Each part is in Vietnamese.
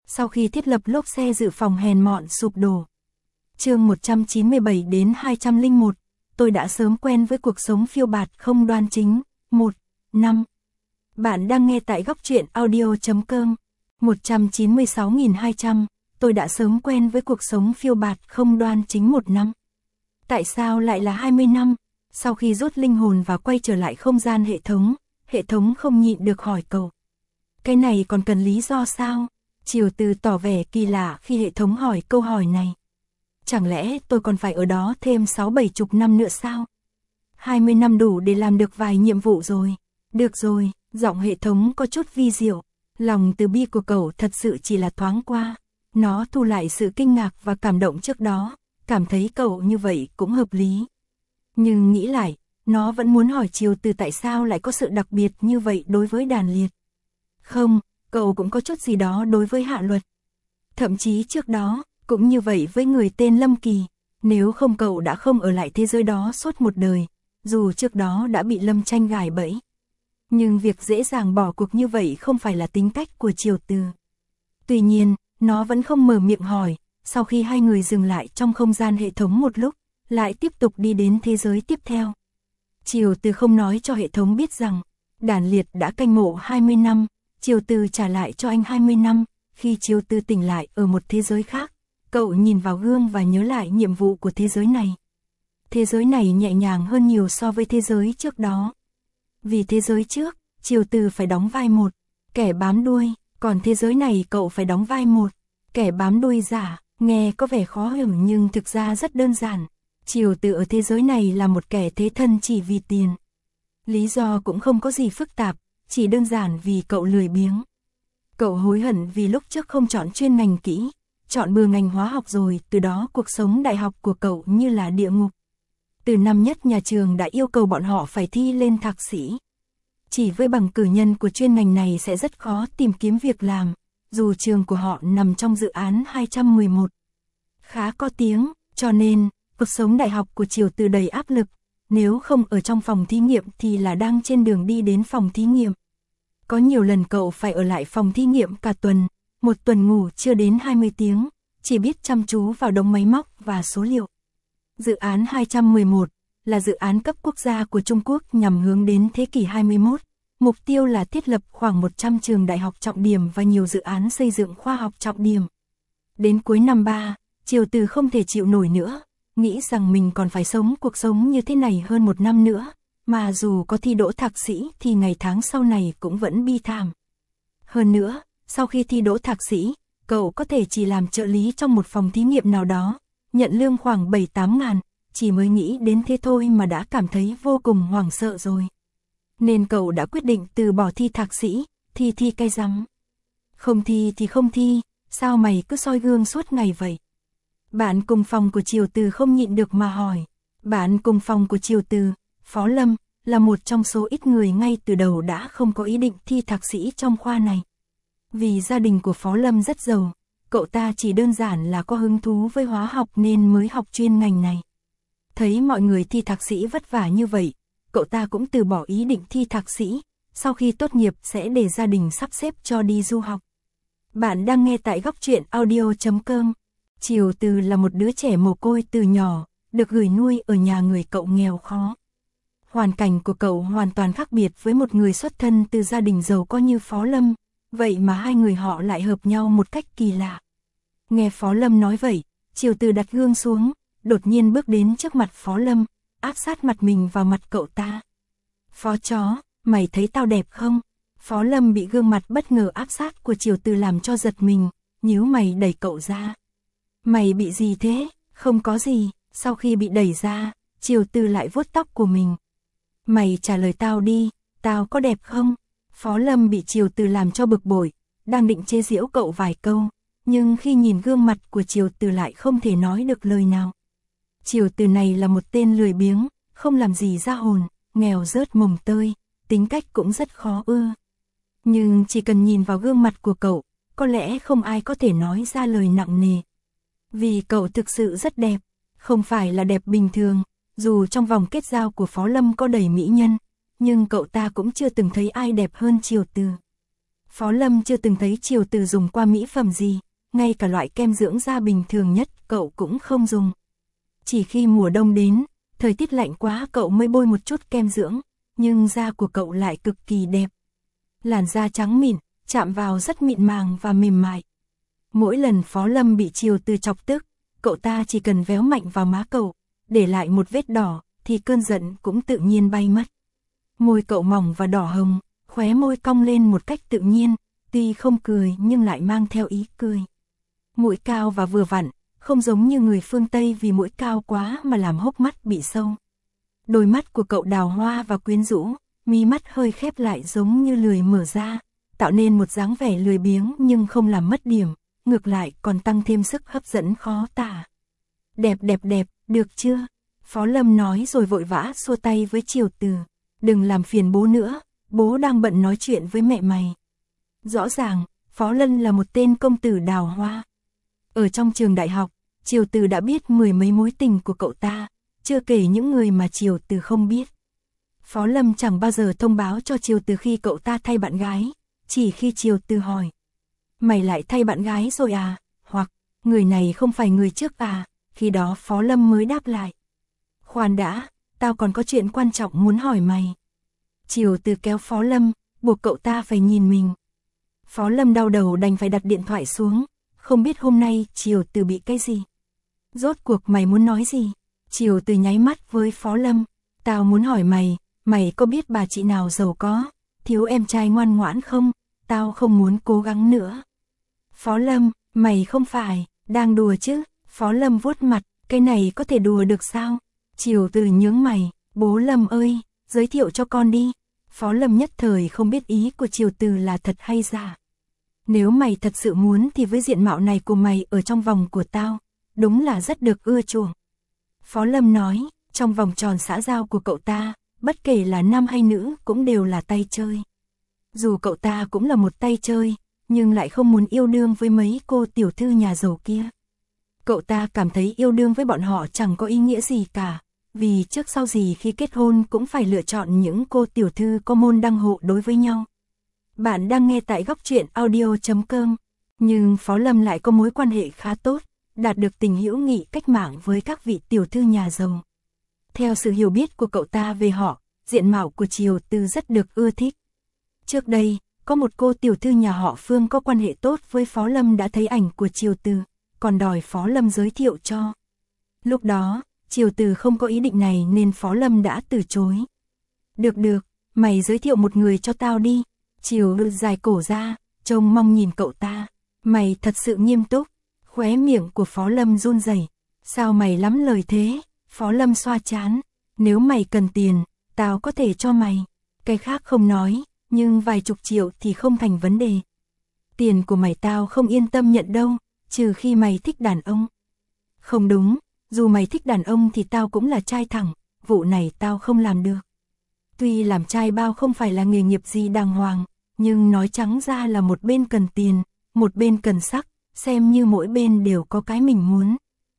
sau khi thiết lập lốp xe dự phòng hèn mọn sụp đổ. Chương 197 đến 201, tôi đã sớm quen với cuộc sống phiêu bạt không đoan chính. 1. Bạn đang nghe tại góc truyện audio.com. 196.200, tôi đã sớm quen với cuộc sống phiêu bạt không đoan chính 1 năm. Tại sao lại là 20 năm? Sau khi rút linh hồn và quay trở lại không gian hệ thống không nhịn được hỏi cậu. Cái này còn cần lý do sao? Triều Từ tỏ vẻ kỳ lạ khi hệ thống hỏi câu hỏi này. Chẳng lẽ tôi còn phải ở đó thêm 60-70 năm nữa sao? 20 năm đủ để làm được vài nhiệm vụ rồi. Được rồi, giọng hệ thống có chút vi diệu. Lòng từ bi của cậu thật sự chỉ là thoáng qua. Nó thu lại sự kinh ngạc và cảm động trước đó, cảm thấy cậu như vậy cũng hợp lý. Nhưng nghĩ lại, nó vẫn muốn hỏi Triều Từ tại sao lại có sự đặc biệt như vậy đối với đàn liệt. Không, cậu cũng có chút gì đó đối với Hạ Luật. Thậm chí trước đó, cũng như vậy với người tên Lâm Kỳ, nếu không cậu đã không ở lại thế giới đó suốt một đời, dù trước đó đã bị Lâm Tranh gài bẫy. Nhưng việc dễ dàng bỏ cuộc như vậy không phải là tính cách của Triều Từ. Tuy nhiên, nó vẫn không mở miệng hỏi, sau khi hai người dừng lại trong không gian hệ thống một lúc, lại tiếp tục đi đến thế giới tiếp theo. Triều Từ không nói cho hệ thống biết rằng, đàn liệt đã canh mộ 20 năm, Triều Từ trả lại cho anh 20 năm, khi Triều Từ tỉnh lại ở một thế giới khác, cậu nhìn vào gương và nhớ lại nhiệm vụ của thế giới này. Thế giới này nhẹ nhàng hơn nhiều so với thế giới trước đó. Vì thế giới trước, Triều Từ phải đóng vai một kẻ bám đuôi, còn thế giới này cậu phải đóng vai một kẻ bám đuôi giả, nghe có vẻ khó hiểu nhưng thực ra rất đơn giản. Triều Từ ở thế giới này là một kẻ thế thân chỉ vì tiền. Lý do cũng không có gì phức tạp, chỉ đơn giản vì cậu lười biếng. Cậu hối hận vì lúc trước không chọn chuyên ngành kỹ, chọn bừa ngành hóa học rồi, từ đó cuộc sống đại học của cậu như là địa ngục. Từ năm nhất nhà trường đã yêu cầu bọn họ phải thi lên thạc sĩ. Chỉ với bằng cử nhân của chuyên ngành này sẽ rất khó tìm kiếm việc làm, dù trường của họ nằm trong dự án 211. Khá có tiếng, cho nên, cuộc sống đại học của Triều Từ đầy áp lực, nếu không ở trong phòng thí nghiệm thì là đang trên đường đi đến phòng thí nghiệm. Có nhiều lần cậu phải ở lại phòng thí nghiệm cả tuần, một tuần ngủ chưa đến 20 tiếng, chỉ biết chăm chú vào đống máy móc và số liệu. Dự án 211 là dự án cấp quốc gia của Trung Quốc nhằm hướng đến thế kỷ 21. Mục tiêu là thiết lập khoảng 100 trường đại học trọng điểm và nhiều dự án xây dựng khoa học trọng điểm. Đến cuối năm 3, Triều Từ không thể chịu nổi nữa, nghĩ rằng mình còn phải sống cuộc sống như thế này hơn 1 năm nữa, mà dù có thi đỗ thạc sĩ thì ngày tháng sau này cũng vẫn bi thảm. Hơn nữa, sau khi thi đỗ thạc sĩ, cậu có thể chỉ làm trợ lý trong một phòng thí nghiệm nào đó, nhận lương khoảng 7-8 ngàn, chỉ mới nghĩ đến thế thôi mà đã cảm thấy vô cùng hoảng sợ rồi. Nên cậu đã quyết định từ bỏ thi thạc sĩ, thi cay rắm. Không thi thì không thi, sao mày cứ soi gương suốt ngày vậy? Bạn cùng phòng của Triều Từ không nhịn được mà hỏi. Bạn cùng phòng của Triều Từ, Phó Lâm, là một trong số ít người ngay từ đầu đã không có ý định thi thạc sĩ trong khoa này. Vì gia đình của Phó Lâm rất giàu, cậu ta chỉ đơn giản là có hứng thú với hóa học nên mới học chuyên ngành này. Thấy mọi người thi thạc sĩ vất vả như vậy, cậu ta cũng từ bỏ ý định thi thạc sĩ, sau khi tốt nghiệp sẽ để gia đình sắp xếp cho đi du học. Bạn đang nghe tại góc truyện audio.com. Triều Từ là một đứa trẻ mồ côi từ nhỏ, được gửi nuôi ở nhà người cậu nghèo khó. Hoàn cảnh của cậu hoàn toàn khác biệt với một người xuất thân từ gia đình giàu có như Phó Lâm, vậy mà hai người họ lại hợp nhau một cách kỳ lạ. Nghe Phó Lâm nói vậy, Triều Từ đặt gương xuống, đột nhiên bước đến trước mặt Phó Lâm, áp sát mặt mình vào mặt cậu ta. Phó chó, mày thấy tao đẹp không? Phó Lâm bị gương mặt bất ngờ áp sát của Triều Từ làm cho giật mình, nhíu mày đẩy cậu ra. Mày bị gì thế? Không có gì. Sau khi bị đẩy ra, Triều Từ lại vuốt tóc của mình. Mày trả lời tao đi, tao có đẹp không? Phó Lâm bị Triều Từ làm cho bực bội, đang định chế giễu cậu vài câu, nhưng khi nhìn gương mặt của Triều Từ lại không thể nói được lời nào. Triều Từ này là một tên lười biếng, không làm gì ra hồn, nghèo rớt mồng tơi, tính cách cũng rất khó ưa. Nhưng chỉ cần nhìn vào gương mặt của cậu, có lẽ không ai có thể nói ra lời nặng nề. Vì cậu thực sự rất đẹp, không phải là đẹp bình thường, dù trong vòng kết giao của Phó Lâm có đầy mỹ nhân, nhưng cậu ta cũng chưa từng thấy ai đẹp hơn Triều Từ. Phó Lâm chưa từng thấy Triều Từ dùng qua mỹ phẩm gì, ngay cả loại kem dưỡng da bình thường nhất cậu cũng không dùng. Chỉ khi mùa đông đến, thời tiết lạnh quá cậu mới bôi một chút kem dưỡng, nhưng da của cậu lại cực kỳ đẹp. Làn da trắng mịn, chạm vào rất mịn màng và mềm mại. Mỗi lần Phó Lâm bị Triều Từ chọc tức, cậu ta chỉ cần véo mạnh vào má cậu, để lại một vết đỏ, thì cơn giận cũng tự nhiên bay mất. Môi cậu mỏng và đỏ hồng, khóe môi cong lên một cách tự nhiên, tuy không cười nhưng lại mang theo ý cười. Mũi cao và vừa vặn, không giống như người phương Tây vì mũi cao quá mà làm hốc mắt bị sâu. Đôi mắt của cậu đào hoa và quyến rũ, mí mắt hơi khép lại giống như lười mở ra, tạo nên một dáng vẻ lười biếng nhưng không làm mất điểm, ngược lại còn tăng thêm sức hấp dẫn khó tả. Đẹp đẹp đẹp, được chưa? Phó Lâm nói rồi vội vã xua tay với Triều Từ. Đừng làm phiền bố nữa, bố đang bận nói chuyện với mẹ mày. Rõ ràng, Phó Lân là một tên công tử đào hoa. Ở trong trường đại học, Triều Từ đã biết mười mấy mối tình của cậu ta, chưa kể những người mà Triều Từ không biết. Phó Lâm chẳng bao giờ thông báo cho Triều Từ khi cậu ta thay bạn gái, chỉ khi Triều Từ hỏi. Mày lại thay bạn gái rồi à? Hoặc, người này không phải người trước à? Khi đó Phó Lâm mới đáp lại. Khoan đã, tao còn có chuyện quan trọng muốn hỏi mày. Triều Từ kéo Phó Lâm, buộc cậu ta phải nhìn mình. Phó Lâm đau đầu đành phải đặt điện thoại xuống, không biết hôm nay Triều Từ bị cái gì. Rốt cuộc mày muốn nói gì? Triều Từ nháy mắt với Phó Lâm. Tao muốn hỏi mày, mày có biết bà chị nào giàu có, thiếu em trai ngoan ngoãn không? Tao không muốn cố gắng nữa. Phó Lâm, mày không phải, đang đùa chứ? Phó Lâm vuốt mặt, cái này có thể đùa được sao? Triều Từ nhướng mày, bố Lâm ơi, giới thiệu cho con đi. Phó Lâm nhất thời không biết ý của Triều Từ là thật hay giả. Nếu mày thật sự muốn thì với diện mạo này của mày ở trong vòng của tao, đúng là rất được ưa chuộng. Phó Lâm nói, trong vòng tròn xã giao của cậu ta, bất kể là nam hay nữ cũng đều là tay chơi. Dù cậu ta cũng là một tay chơi, nhưng lại không muốn yêu đương với mấy cô tiểu thư nhà giàu kia. Cậu ta cảm thấy yêu đương với bọn họ chẳng có ý nghĩa gì cả, vì trước sau gì khi kết hôn cũng phải lựa chọn những cô tiểu thư có môn đăng hộ đối với nhau. Bạn đang nghe tại Góc Truyện Audio.com, nhưng Phó Lâm lại có mối quan hệ khá tốt, đạt được tình hữu nghị cách mạng với các vị tiểu thư nhà giàu. Theo sự hiểu biết của cậu ta về họ, diện mạo của Triều Từ rất được ưa thích. Trước đây, có một cô tiểu thư nhà họ Phương có quan hệ tốt với Phó Lâm đã thấy ảnh của Triều Từ, còn đòi Phó Lâm giới thiệu cho. Lúc đó, Triều Từ không có ý định này nên Phó Lâm đã từ chối. Được được, mày giới thiệu một người cho tao đi. Triều Từ dài cổ ra, trông mong nhìn cậu ta. Mày thật sự nghiêm túc. Khóe miệng của Phó Lâm run rẩy. Sao mày lắm lời thế? Phó Lâm xoa trán. Nếu mày cần tiền, tao có thể cho mày. Cái khác không nói, nhưng vài chục triệu thì không thành vấn đề. Tiền của mày tao không yên tâm nhận đâu, trừ khi mày thích đàn ông. Không đúng, dù mày thích đàn ông thì tao cũng là trai thẳng, vụ này tao không làm được. Tuy làm trai bao không phải là nghề nghiệp gì đàng hoàng, nhưng nói trắng ra là một bên cần tiền, một bên cần sắc, xem như mỗi bên đều có cái mình muốn.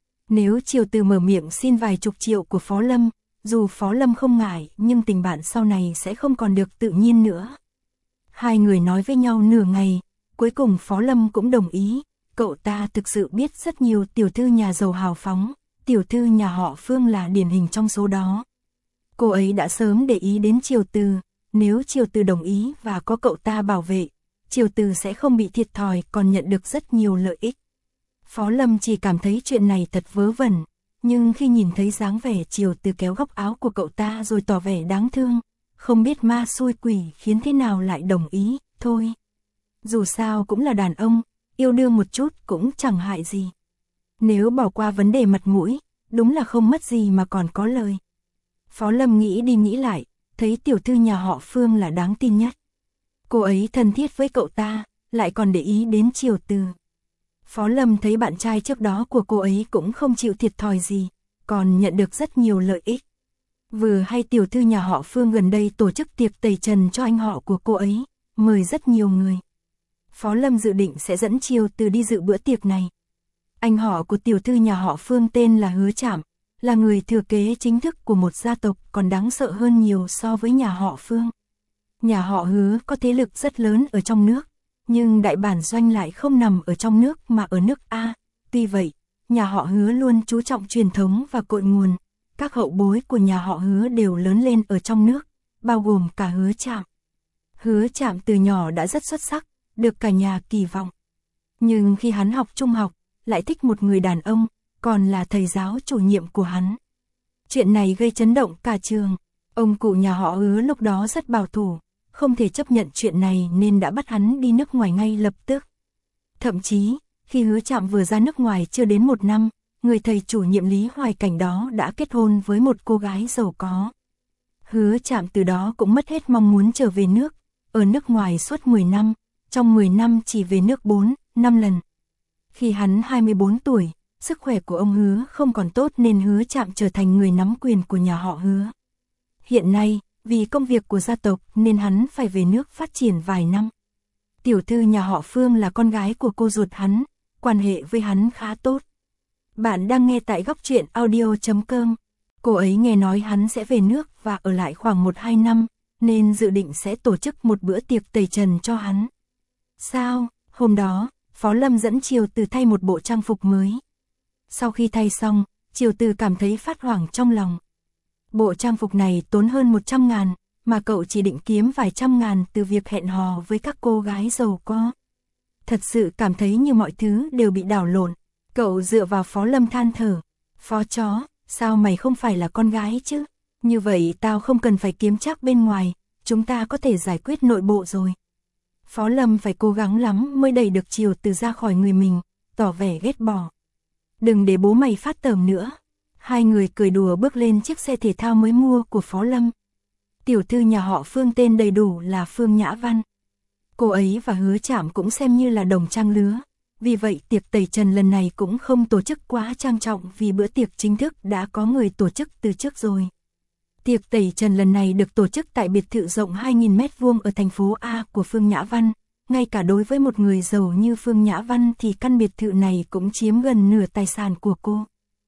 Nếu Triều Từ mở miệng xin vài chục triệu của Phó Lâm, dù Phó Lâm không ngại nhưng tình bạn sau này sẽ không còn được tự nhiên nữa. Hai người nói với nhau nửa ngày, cuối cùng Phó Lâm cũng đồng ý, cậu ta thực sự biết rất nhiều tiểu thư nhà giàu hào phóng, tiểu thư nhà họ Phương là điển hình trong số đó. Cô ấy đã sớm để ý đến Triều Từ, nếu Triều Từ đồng ý và có cậu ta bảo vệ, Triều Từ sẽ không bị thiệt thòi còn nhận được rất nhiều lợi ích. Phó Lâm chỉ cảm thấy chuyện này thật vớ vẩn, nhưng khi nhìn thấy dáng vẻ Triều Từ kéo góc áo của cậu ta rồi tỏ vẻ đáng thương, không biết ma xui quỷ khiến thế nào lại đồng ý, thôi. Dù sao cũng là đàn ông, yêu đương một chút cũng chẳng hại gì. Nếu bỏ qua vấn đề mặt mũi, đúng là không mất gì mà còn có lời. Phó Lâm nghĩ đi nghĩ lại, thấy tiểu thư nhà họ Phương là đáng tin nhất. Cô ấy thân thiết với cậu ta, lại còn để ý đến Triều Từ. Phó Lâm thấy bạn trai trước đó của cô ấy cũng không chịu thiệt thòi gì, còn nhận được rất nhiều lợi ích. Vừa hay tiểu thư nhà họ Phương gần đây tổ chức tiệc tẩy trần cho anh họ của cô ấy, mời rất nhiều người. Phó Lâm dự định sẽ dẫn Triều Từ đi dự bữa tiệc này. Anh họ của tiểu thư nhà họ Phương tên là Hứa Trạm, là người thừa kế chính thức của một gia tộc còn đáng sợ hơn nhiều so với nhà họ Phương. Nhà họ Hứa có thế lực rất lớn ở trong nước, nhưng đại bản doanh lại không nằm ở trong nước mà ở nước A. Tuy vậy, nhà họ Hứa luôn chú trọng truyền thống và cội nguồn, các hậu bối của nhà họ Hứa đều lớn lên ở trong nước, bao gồm cả Hứa Trạm. Hứa Trạm từ nhỏ đã rất xuất sắc, được cả nhà kỳ vọng. Nhưng khi hắn học trung học, lại thích một người đàn ông, còn là thầy giáo chủ nhiệm của hắn. Chuyện này gây chấn động cả trường. Ông cụ nhà họ Hứa lúc đó rất bảo thủ, không thể chấp nhận chuyện này nên đã bắt hắn đi nước ngoài ngay lập tức. Thậm chí, khi Hứa Trạm vừa ra nước ngoài chưa đến 1 năm, người thầy chủ nhiệm Lý Hoài Cảnh đó đã kết hôn với một cô gái giàu có. Hứa Trạm từ đó cũng mất hết mong muốn trở về nước, ở nước ngoài suốt 10 năm, trong 10 năm chỉ về nước 4, 5 lần. Khi hắn 24 tuổi, sức khỏe của ông Hứa không còn tốt nên Hứa Trạm trở thành người nắm quyền của nhà họ Hứa. Hiện nay, vì công việc của gia tộc nên hắn phải về nước phát triển vài năm. Tiểu thư nhà họ Phương là con gái của cô ruột hắn, quan hệ với hắn khá tốt. Bạn đang nghe tại Góc Truyện Audio.com. Cô ấy nghe nói hắn sẽ về nước và ở lại khoảng 1-2 năm, nên dự định sẽ tổ chức một bữa tiệc tẩy trần cho hắn. Sao, hôm đó, Phó Lâm dẫn Triều Từ thay một bộ trang phục mới. Sau khi thay xong, Triều Từ cảm thấy phát hoảng trong lòng. Bộ trang phục này tốn hơn 100.000, mà cậu chỉ định kiếm vài trăm ngàn từ việc hẹn hò với các cô gái giàu có. Thật sự cảm thấy như mọi thứ đều bị đảo lộn. Cậu dựa vào Phó Lâm than thở. Phó chó, sao mày không phải là con gái chứ? Như vậy tao không cần phải kiếm chắc bên ngoài, chúng ta có thể giải quyết nội bộ rồi. Phó Lâm phải cố gắng lắm mới đẩy được Triều Từ ra khỏi người mình, tỏ vẻ ghét bỏ. Đừng để bố mày phát tởm nữa. Hai người cười đùa bước lên chiếc xe thể thao mới mua của Phó Lâm. Tiểu thư nhà họ Phương tên đầy đủ là Phương Nhã Văn. Cô ấy và Hứa Trạm cũng xem như là đồng trang lứa. Vì vậy tiệc tẩy trần lần này cũng không tổ chức quá trang trọng vì bữa tiệc chính thức đã có người tổ chức từ trước rồi. Tiệc tẩy trần lần này được tổ chức tại biệt thự rộng 2.000 m² ở thành phố A của Phương Nhã Văn. Ngay cả đối với một người giàu như Phương Nhã Văn thì căn biệt thự này cũng chiếm gần nửa tài sản của cô.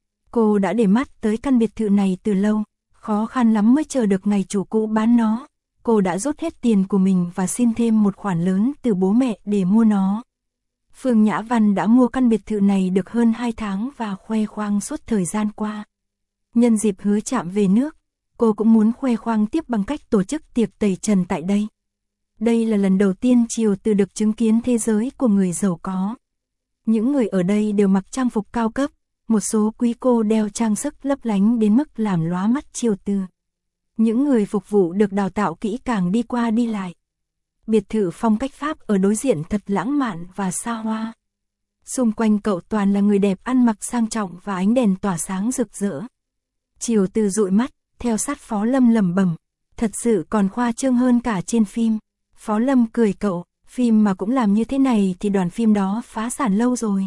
Cô đã để mắt tới căn biệt thự này từ lâu, khó khăn lắm mới chờ được ngày chủ cũ bán nó. Cô đã rút hết tiền của mình và xin thêm một khoản lớn từ bố mẹ để mua nó. Phương Nhã Văn đã mua căn biệt thự này được hơn 2 tháng và khoe khoang suốt thời gian qua. Nhân dịp Hứa Trạm về nước, cô cũng muốn khoe khoang tiếp bằng cách tổ chức tiệc tẩy trần tại đây. Đây là lần đầu tiên Triều Từ được chứng kiến thế giới của người giàu có. Những người ở đây đều mặc trang phục cao cấp, một số quý cô đeo trang sức lấp lánh đến mức làm lóa mắt Triều Từ. Những người phục vụ được đào tạo kỹ càng đi qua đi lại. Biệt thự phong cách Pháp ở đối diện thật lãng mạn và xa hoa. Xung quanh cậu toàn là người đẹp ăn mặc sang trọng và ánh đèn tỏa sáng rực rỡ. Triều Từ dụi mắt, theo sát Phó Lâm lẩm bẩm, thật sự còn khoa trương hơn cả trên phim. Phó Lâm cười cậu, phim mà cũng làm như thế này thì đoàn phim đó phá sản lâu rồi.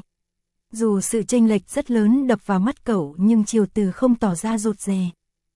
Dù sự chênh lệch rất lớn đập vào mắt cậu nhưng Triều Từ không tỏ ra rụt rè.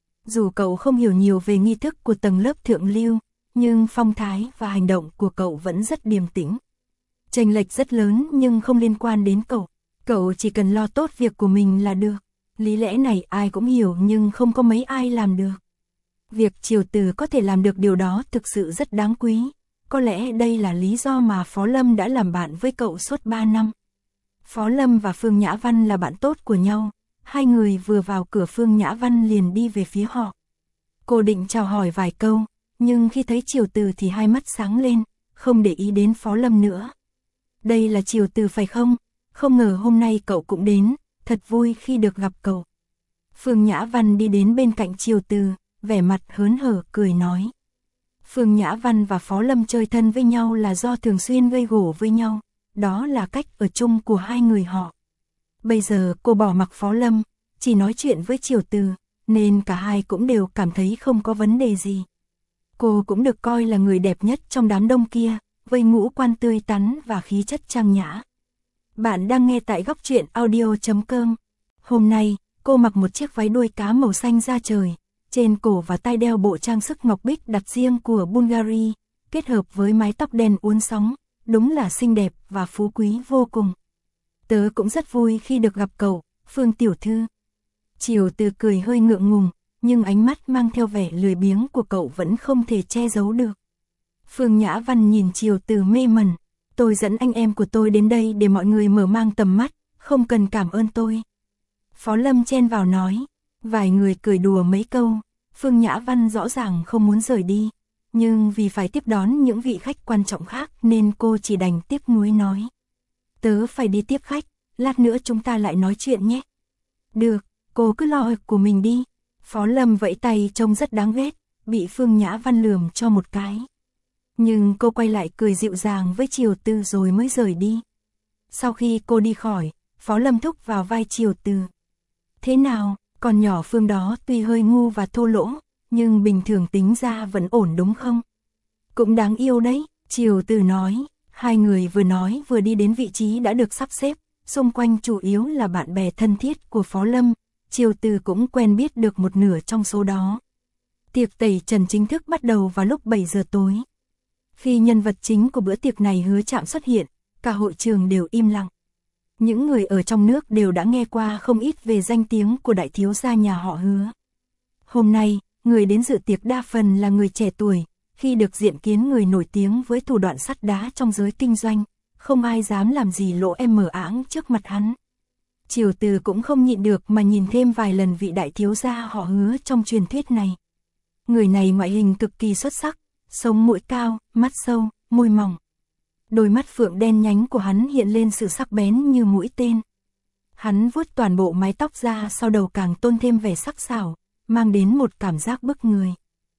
Dù cậu không hiểu nhiều về nghi thức của tầng lớp thượng lưu, nhưng phong thái và hành động của cậu vẫn rất điềm tĩnh. Chênh lệch rất lớn nhưng không liên quan đến cậu. Cậu chỉ cần lo tốt việc của mình là được. Lý lẽ này ai cũng hiểu nhưng không có mấy ai làm được. Việc Triều Từ có thể làm được điều đó thực sự rất đáng quý. Có lẽ đây là lý do mà Phó Lâm đã làm bạn với cậu suốt 3 năm. Phó Lâm và Phương Nhã Văn là bạn tốt của nhau. Hai người vừa vào cửa Phương Nhã Văn liền đi về phía họ. Cô định chào hỏi vài câu, nhưng khi thấy Triều Từ thì hai mắt sáng lên, không để ý đến Phó Lâm nữa. Đây là Triều Từ phải không? Không ngờ hôm nay cậu cũng đến, thật vui khi được gặp cậu. Phương Nhã Văn đi đến bên cạnh Triều Từ, vẻ mặt hớn hở cười nói. Phương Nhã Văn và Phó Lâm chơi thân với nhau là do thường xuyên gây gổ với nhau, đó là cách ở chung của hai người họ. Bây giờ cô bỏ mặc Phó Lâm, chỉ nói chuyện với Triều Từ, nên cả hai cũng đều cảm thấy không có vấn đề gì. Cô cũng được coi là người đẹp nhất trong đám đông kia, với ngũ quan tươi tắn và khí chất trang nhã. Bạn đang nghe tại Góc Truyện Audio.com. Hôm nay, cô mặc một chiếc váy đuôi cá màu xanh da trời, trên cổ và tay đeo bộ trang sức ngọc bích đặt riêng của Bulgari, kết hợp với mái tóc đen uốn sóng, đúng là xinh đẹp và phú quý vô cùng. Tớ cũng rất vui khi được gặp cậu, Phương tiểu thư. Triều Từ cười hơi ngượng ngùng, nhưng ánh mắt mang theo vẻ lười biếng của cậu vẫn không thể che giấu được. Phương Nhã Văn nhìn Triều Từ mê mẩn, Tôi dẫn anh em của tôi đến đây để mọi người mở mang tầm mắt, không cần cảm ơn tôi. Phó Lâm chen vào nói, vài người cười đùa mấy câu, Phương Nhã Văn rõ ràng không muốn rời đi, nhưng vì phải tiếp đón những vị khách quan trọng khác nên cô chỉ đành tiếc nuối nói. Tớ phải đi tiếp khách, lát nữa chúng ta lại nói chuyện nhé. Được, cô cứ lo của mình đi. Phó Lâm vẫy tay trông rất đáng ghét, bị Phương Nhã Văn lườm cho một cái. Nhưng cô quay lại cười dịu dàng với Triều Từ rồi mới rời đi. Sau khi cô đi khỏi, Phó Lâm thúc vào vai Triều Từ. Thế nào, con nhỏ Phương đó tuy hơi ngu và thô lỗ, nhưng bình thường tính ra vẫn ổn đúng không? Cũng đáng yêu đấy, Triều Từ nói. Hai người vừa nói vừa đi đến vị trí đã được sắp xếp, xung quanh chủ yếu là bạn bè thân thiết của Phó Lâm, Triều Từ cũng quen biết được một nửa trong số đó. Tiệc tẩy trần chính thức bắt đầu vào lúc 7 giờ tối. Khi nhân vật chính của bữa tiệc này Hứa Trạm xuất hiện, cả hội trường đều im lặng. Những người ở trong nước đều đã nghe qua không ít về danh tiếng của đại thiếu gia nhà họ Hứa. Hôm nay, người đến dự tiệc đa phần là người trẻ tuổi, khi được diện kiến người nổi tiếng với thủ đoạn sắt đá trong giới kinh doanh, không ai dám làm gì lỗ mờ áng trước mặt hắn. Triều Từ cũng không nhịn được mà nhìn thêm vài lần vị đại thiếu gia họ Hứa trong truyền thuyết này. Người này ngoại hình cực kỳ xuất sắc, sống mũi cao, mắt sâu, môi mỏng. Đôi mắt phượng đen nhánh của hắn hiện lên sự sắc bén như mũi tên. Hắn vuốt toàn bộ mái tóc ra sau đầu càng tôn thêm vẻ sắc sảo, mang đến một cảm giác bức người.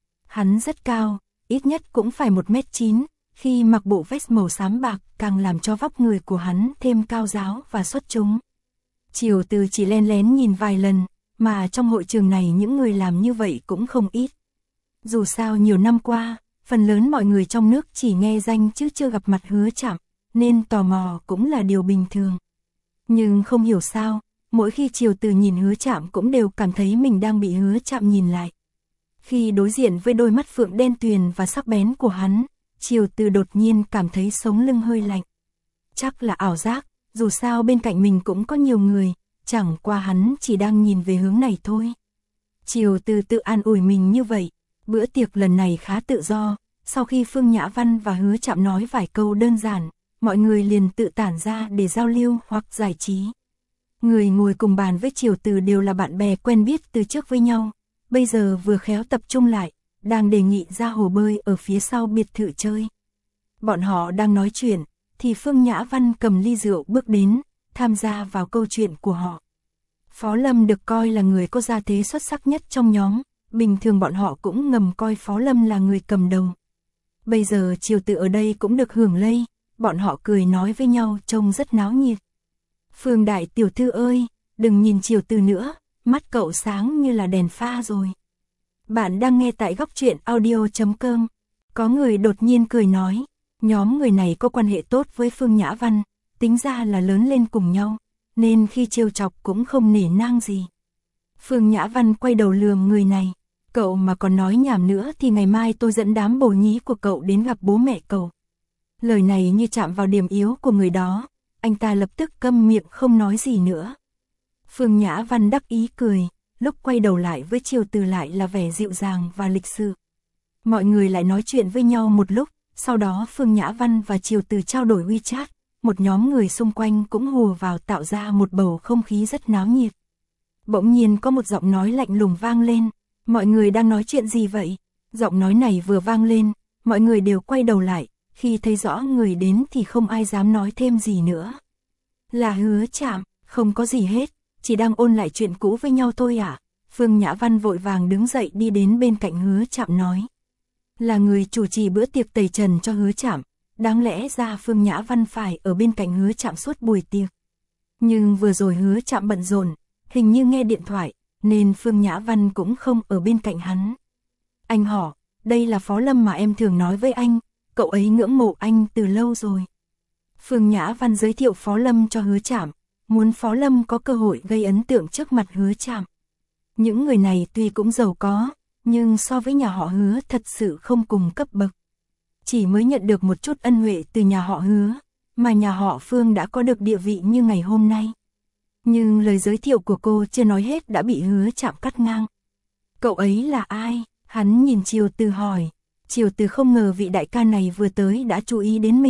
Hắn rất cao, ít nhất cũng phải 1m9, khi mặc bộ vest màu xám bạc càng làm cho vóc người của hắn thêm cao ráo và xuất chúng. Triều Từ chỉ len lén nhìn vài lần, mà trong hội trường này những người làm như vậy cũng không ít. Dù sao nhiều năm qua, phần lớn mọi người trong nước chỉ nghe danh chứ chưa gặp mặt Hứa Trạm, nên tò mò cũng là điều bình thường. Nhưng không hiểu sao, mỗi khi Triều Từ nhìn Hứa Trạm cũng đều cảm thấy mình đang bị Hứa Trạm nhìn lại. Khi đối diện với đôi mắt phượng đen tuyền và sắc bén của hắn, Triều Từ đột nhiên cảm thấy sống lưng hơi lạnh. Chắc là ảo giác, dù sao bên cạnh mình cũng có nhiều người, chẳng qua hắn chỉ đang nhìn về hướng này thôi. Triều Từ tự an ủi mình như vậy. Bữa tiệc lần này khá tự do, sau khi Phương Nhã Văn và Hứa Trạm nói vài câu đơn giản, mọi người liền tự tản ra để giao lưu hoặc giải trí. Người ngồi cùng bàn với Triều Từ đều là bạn bè quen biết từ trước với nhau, bây giờ vừa khéo tập trung lại, đang đề nghị ra hồ bơi ở phía sau biệt thự chơi. Bọn họ đang nói chuyện, thì Phương Nhã Văn cầm ly rượu bước đến, tham gia vào câu chuyện của họ. Phó Lâm được coi là người có gia thế xuất sắc nhất trong nhóm. Bình thường bọn họ cũng ngầm coi Phó Lâm là người cầm đầu. Bây giờ Triều Từ ở đây cũng được hưởng lây, bọn họ cười nói với nhau trông rất náo nhiệt. Phương đại tiểu thư ơi, đừng nhìn Triều Từ nữa, mắt cậu sáng như là đèn pha rồi. Bạn đang nghe tại Góc Truyện Audio.com. Có người đột nhiên cười nói, nhóm người này có quan hệ tốt với Phương Nhã Văn, tính ra là lớn lên cùng nhau, nên khi trêu chọc cũng không nể nang gì. Phương Nhã Văn quay đầu lườm người này. Cậu mà còn nói nhảm nữa thì ngày mai tôi dẫn đám bồ nhí của cậu đến gặp bố mẹ cậu. Lời này như chạm vào điểm yếu của người đó, anh ta lập tức câm miệng không nói gì nữa. Phương Nhã Văn đắc ý cười, lúc quay đầu lại với Triều Từ lại là vẻ dịu dàng và lịch sự. Mọi người lại nói chuyện với nhau một lúc, sau đó Phương Nhã Văn và Triều Từ trao đổi WeChat, một nhóm người xung quanh cũng hùa vào tạo ra một bầu không khí rất náo nhiệt. Bỗng nhiên có một giọng nói lạnh lùng vang lên. Mọi người đang nói chuyện gì vậy? Giọng nói này vừa vang lên, mọi người đều quay đầu lại, khi thấy rõ người đến thì không ai dám nói thêm gì nữa. Là Hứa Trạm, không có gì hết, chỉ đang ôn lại chuyện cũ với nhau thôi ạ. Phương Nhã Văn vội vàng đứng dậy đi đến bên cạnh Hứa Trạm nói. Là người chủ trì bữa tiệc tẩy trần cho Hứa Trạm, đáng lẽ ra Phương Nhã Văn phải ở bên cạnh Hứa Trạm suốt buổi tiệc. Nhưng vừa rồi Hứa Trạm bận rộn, hình như nghe điện thoại, nên Phương Nhã Văn cũng không ở bên cạnh hắn. Anh họ, đây là Phó Lâm mà em thường nói với anh, cậu ấy ngưỡng mộ anh từ lâu rồi. Phương Nhã Văn giới thiệu Phó Lâm cho Hứa Trạm, muốn Phó Lâm có cơ hội gây ấn tượng trước mặt Hứa Trạm. Những người này tuy cũng giàu có, nhưng so với nhà họ Hứa thật sự không cùng cấp bậc. Chỉ mới nhận được một chút ân huệ từ nhà họ Hứa, mà nhà họ Phương đã có được địa vị như ngày hôm nay. Nhưng lời giới thiệu của cô chưa nói hết đã bị Hứa Trạm cắt ngang. Cậu ấy là ai? Hắn nhìn Triều Từ hỏi. Triều Từ không ngờ vị đại ca này vừa tới đã chú ý đến mình,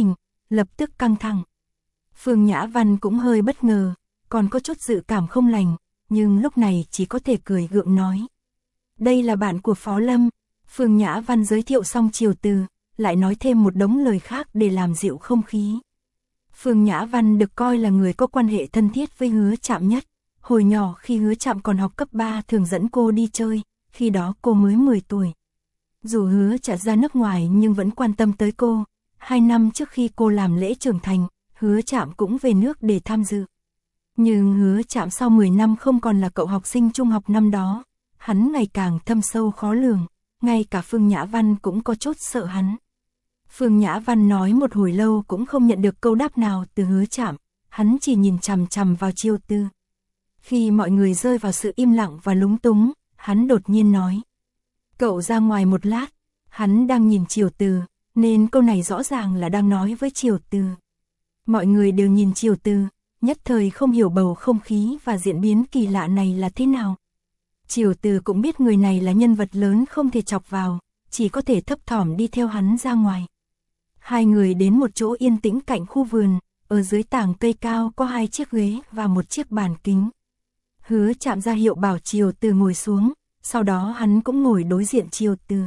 lập tức căng thẳng. Phương Nhã Văn cũng hơi bất ngờ, còn có chút dự cảm không lành, nhưng lúc này chỉ có thể cười gượng nói. Đây là bạn của Phó Lâm. Phương Nhã Văn giới thiệu xong Triều Từ, lại nói thêm một đống lời khác để làm dịu không khí. Phương Nhã Văn được coi là người có quan hệ thân thiết với Hứa Trạm nhất. Hồi nhỏ khi Hứa Trạm còn học cấp 3 thường dẫn cô đi chơi, khi đó cô mới 10 tuổi. Dù Hứa Trạm ra nước ngoài nhưng vẫn quan tâm tới cô. 2 năm trước khi cô làm lễ trưởng thành, Hứa Trạm cũng về nước để tham dự. Nhưng Hứa Trạm sau 10 năm không còn là cậu học sinh trung học năm đó. Hắn ngày càng thâm sâu khó lường, ngay cả Phương Nhã Văn cũng có chút sợ hắn. Phương Nhã Văn nói một hồi lâu cũng không nhận được câu đáp nào từ Hứa Trạm, hắn chỉ nhìn chằm chằm vào Triều Từ. Khi mọi người rơi vào sự im lặng và lúng túng, hắn đột nhiên nói. Cậu ra ngoài một lát, hắn đang nhìn Triều Từ, nên câu này rõ ràng là đang nói với Triều Từ. Mọi người đều nhìn Triều Từ, nhất thời không hiểu bầu không khí và diễn biến kỳ lạ này là thế nào. Triều Từ cũng biết người này là nhân vật lớn không thể chọc vào, chỉ có thể thấp thỏm đi theo hắn ra ngoài. Hai người đến một chỗ yên tĩnh cạnh khu vườn, ở dưới tảng cây cao có 2 chiếc ghế và một chiếc bàn kính. Hứa Trạm ra hiệu bảo Triều Từ ngồi xuống, sau đó hắn cũng ngồi đối diện Triều Từ.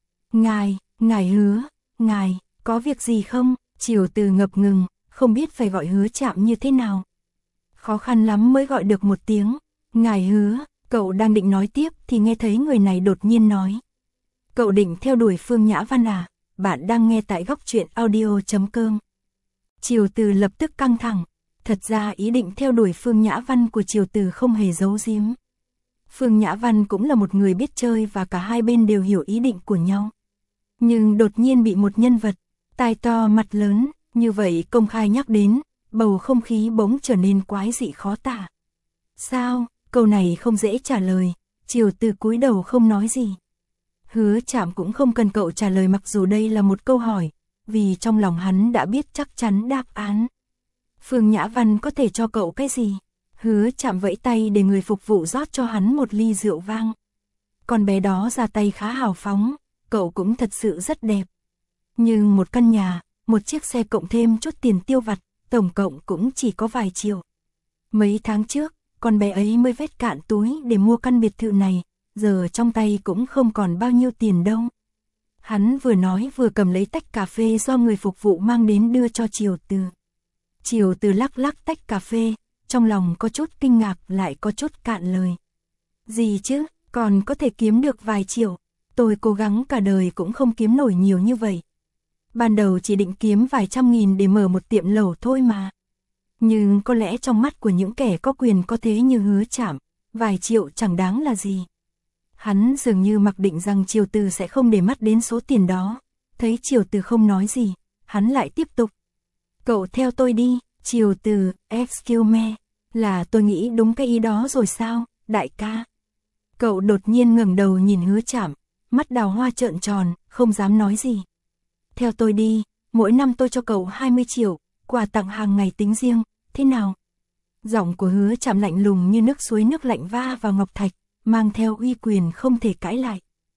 Ngài Hứa, ngài, có việc gì không? Triều Từ ngập ngừng, không biết phải gọi Hứa Trạm như thế nào. Khó khăn lắm mới gọi được một tiếng, ngài Hứa, cậu đang định nói tiếp thì nghe thấy người này đột nhiên nói. Cậu định theo đuổi Phương Nhã Văn à? Bạn đang nghe tại Góc Truyện Audio.com. Triều Từ lập tức căng thẳng. Thật ra ý định theo đuổi Phương Nhã Văn của Triều Từ không hề giấu giếm. Phương Nhã Văn cũng là một người biết chơi và cả hai bên đều hiểu ý định của nhau. Nhưng đột nhiên bị một nhân vật, tai to mặt lớn, như vậy công khai nhắc đến, bầu không khí bỗng trở nên quái dị khó tả. Sao? Câu này không dễ trả lời, Triều Từ cúi đầu không nói gì. Hứa Trạm cũng không cần cậu trả lời mặc dù đây là một câu hỏi, vì trong lòng hắn đã biết chắc chắn đáp án. Phương Nhã Văn có thể cho cậu cái gì? Hứa Trạm vẫy tay để người phục vụ rót cho hắn một ly rượu vang. Con bé đó ra tay khá hào phóng, cậu cũng thật sự rất đẹp. Nhưng một căn nhà, một chiếc xe cộng thêm chút tiền tiêu vặt, tổng cộng cũng chỉ có vài triệu. Mấy tháng trước, con bé ấy mới vét cạn túi để mua căn biệt thự này, giờ trong tay cũng không còn bao nhiêu tiền đâu. Hắn vừa nói vừa cầm lấy tách cà phê do người phục vụ mang đến đưa cho Triều Từ. Triều Từ lắc lắc tách cà phê, trong lòng có chút kinh ngạc lại có chút cạn lời. Gì chứ, còn có thể kiếm được vài triệu, tôi cố gắng cả đời cũng không kiếm nổi nhiều như vậy. Ban đầu chỉ định kiếm vài trăm nghìn để mở một tiệm lẩu thôi mà. Nhưng có lẽ trong mắt của những kẻ có quyền có thế như Hứa Trạm, vài triệu chẳng đáng là gì. Hắn dường như mặc định rằng Triều Từ sẽ không để mắt đến số tiền đó. Thấy Triều Từ không nói gì, hắn lại tiếp tục. Cậu theo tôi đi. Triều Từ, excuse me, là tôi nghĩ đúng cái ý đó rồi sao, đại ca. Cậu đột nhiên ngẩng đầu nhìn Hứa Trạm, mắt đào hoa trợn tròn, không dám nói gì. Theo tôi đi, mỗi năm tôi cho cậu 20 triệu, quà tặng hàng ngày tính riêng, thế nào? Giọng của Hứa Trạm lạnh lùng như nước suối nước lạnh va vào ngọc thạch, mang theo uy quyền không thể cãi lại.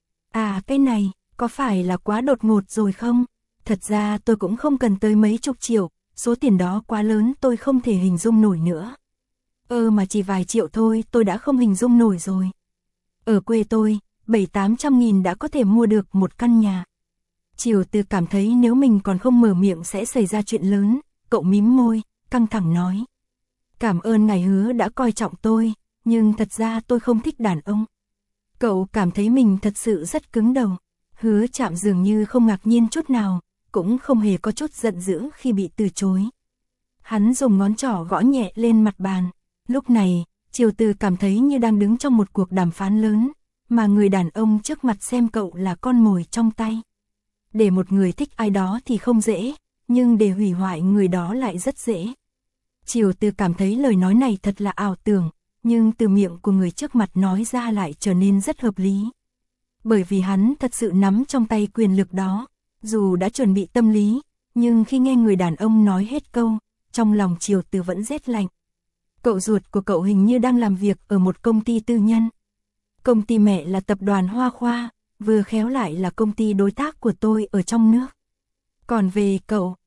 À cái này, có phải là quá đột ngột rồi không? Thật ra tôi cũng không cần tới mấy chục triệu, số tiền đó quá lớn tôi không thể hình dung nổi nữa. Mà chỉ vài triệu thôi tôi đã không hình dung nổi rồi. Ở quê tôi, 700-800 nghìn đã có thể mua được một căn nhà. Triều Từ cảm thấy nếu mình còn không mở miệng sẽ xảy ra chuyện lớn, cậu mím môi, căng thẳng nói. Cảm ơn ngài Hứa đã coi trọng tôi, nhưng thật ra tôi không thích đàn ông. Cậu cảm thấy mình thật sự rất cứng đầu. Hứa Trạm dường như không ngạc nhiên chút nào, cũng không hề có chút giận dữ khi bị từ chối. Hắn dùng ngón trỏ gõ nhẹ lên mặt bàn. Lúc này, Triều Từ cảm thấy như đang đứng trong một cuộc đàm phán lớn, mà người đàn ông trước mặt xem cậu là con mồi trong tay. Để một người thích ai đó thì không dễ, nhưng để hủy hoại người đó lại rất dễ. Triều Từ cảm thấy lời nói này thật là ảo tưởng, nhưng từ miệng của người trước mặt nói ra lại trở nên rất hợp lý. Bởi vì hắn thật sự nắm trong tay quyền lực đó, dù đã chuẩn bị tâm lý, nhưng khi nghe người đàn ông nói hết câu, trong lòng Triều Từ vẫn rét lạnh. Cậu ruột của cậu hình như đang làm việc ở một công ty tư nhân. Công ty mẹ là tập đoàn Hoa Khoa, vừa khéo lại là công ty đối tác của tôi ở trong nước. Còn về cậu,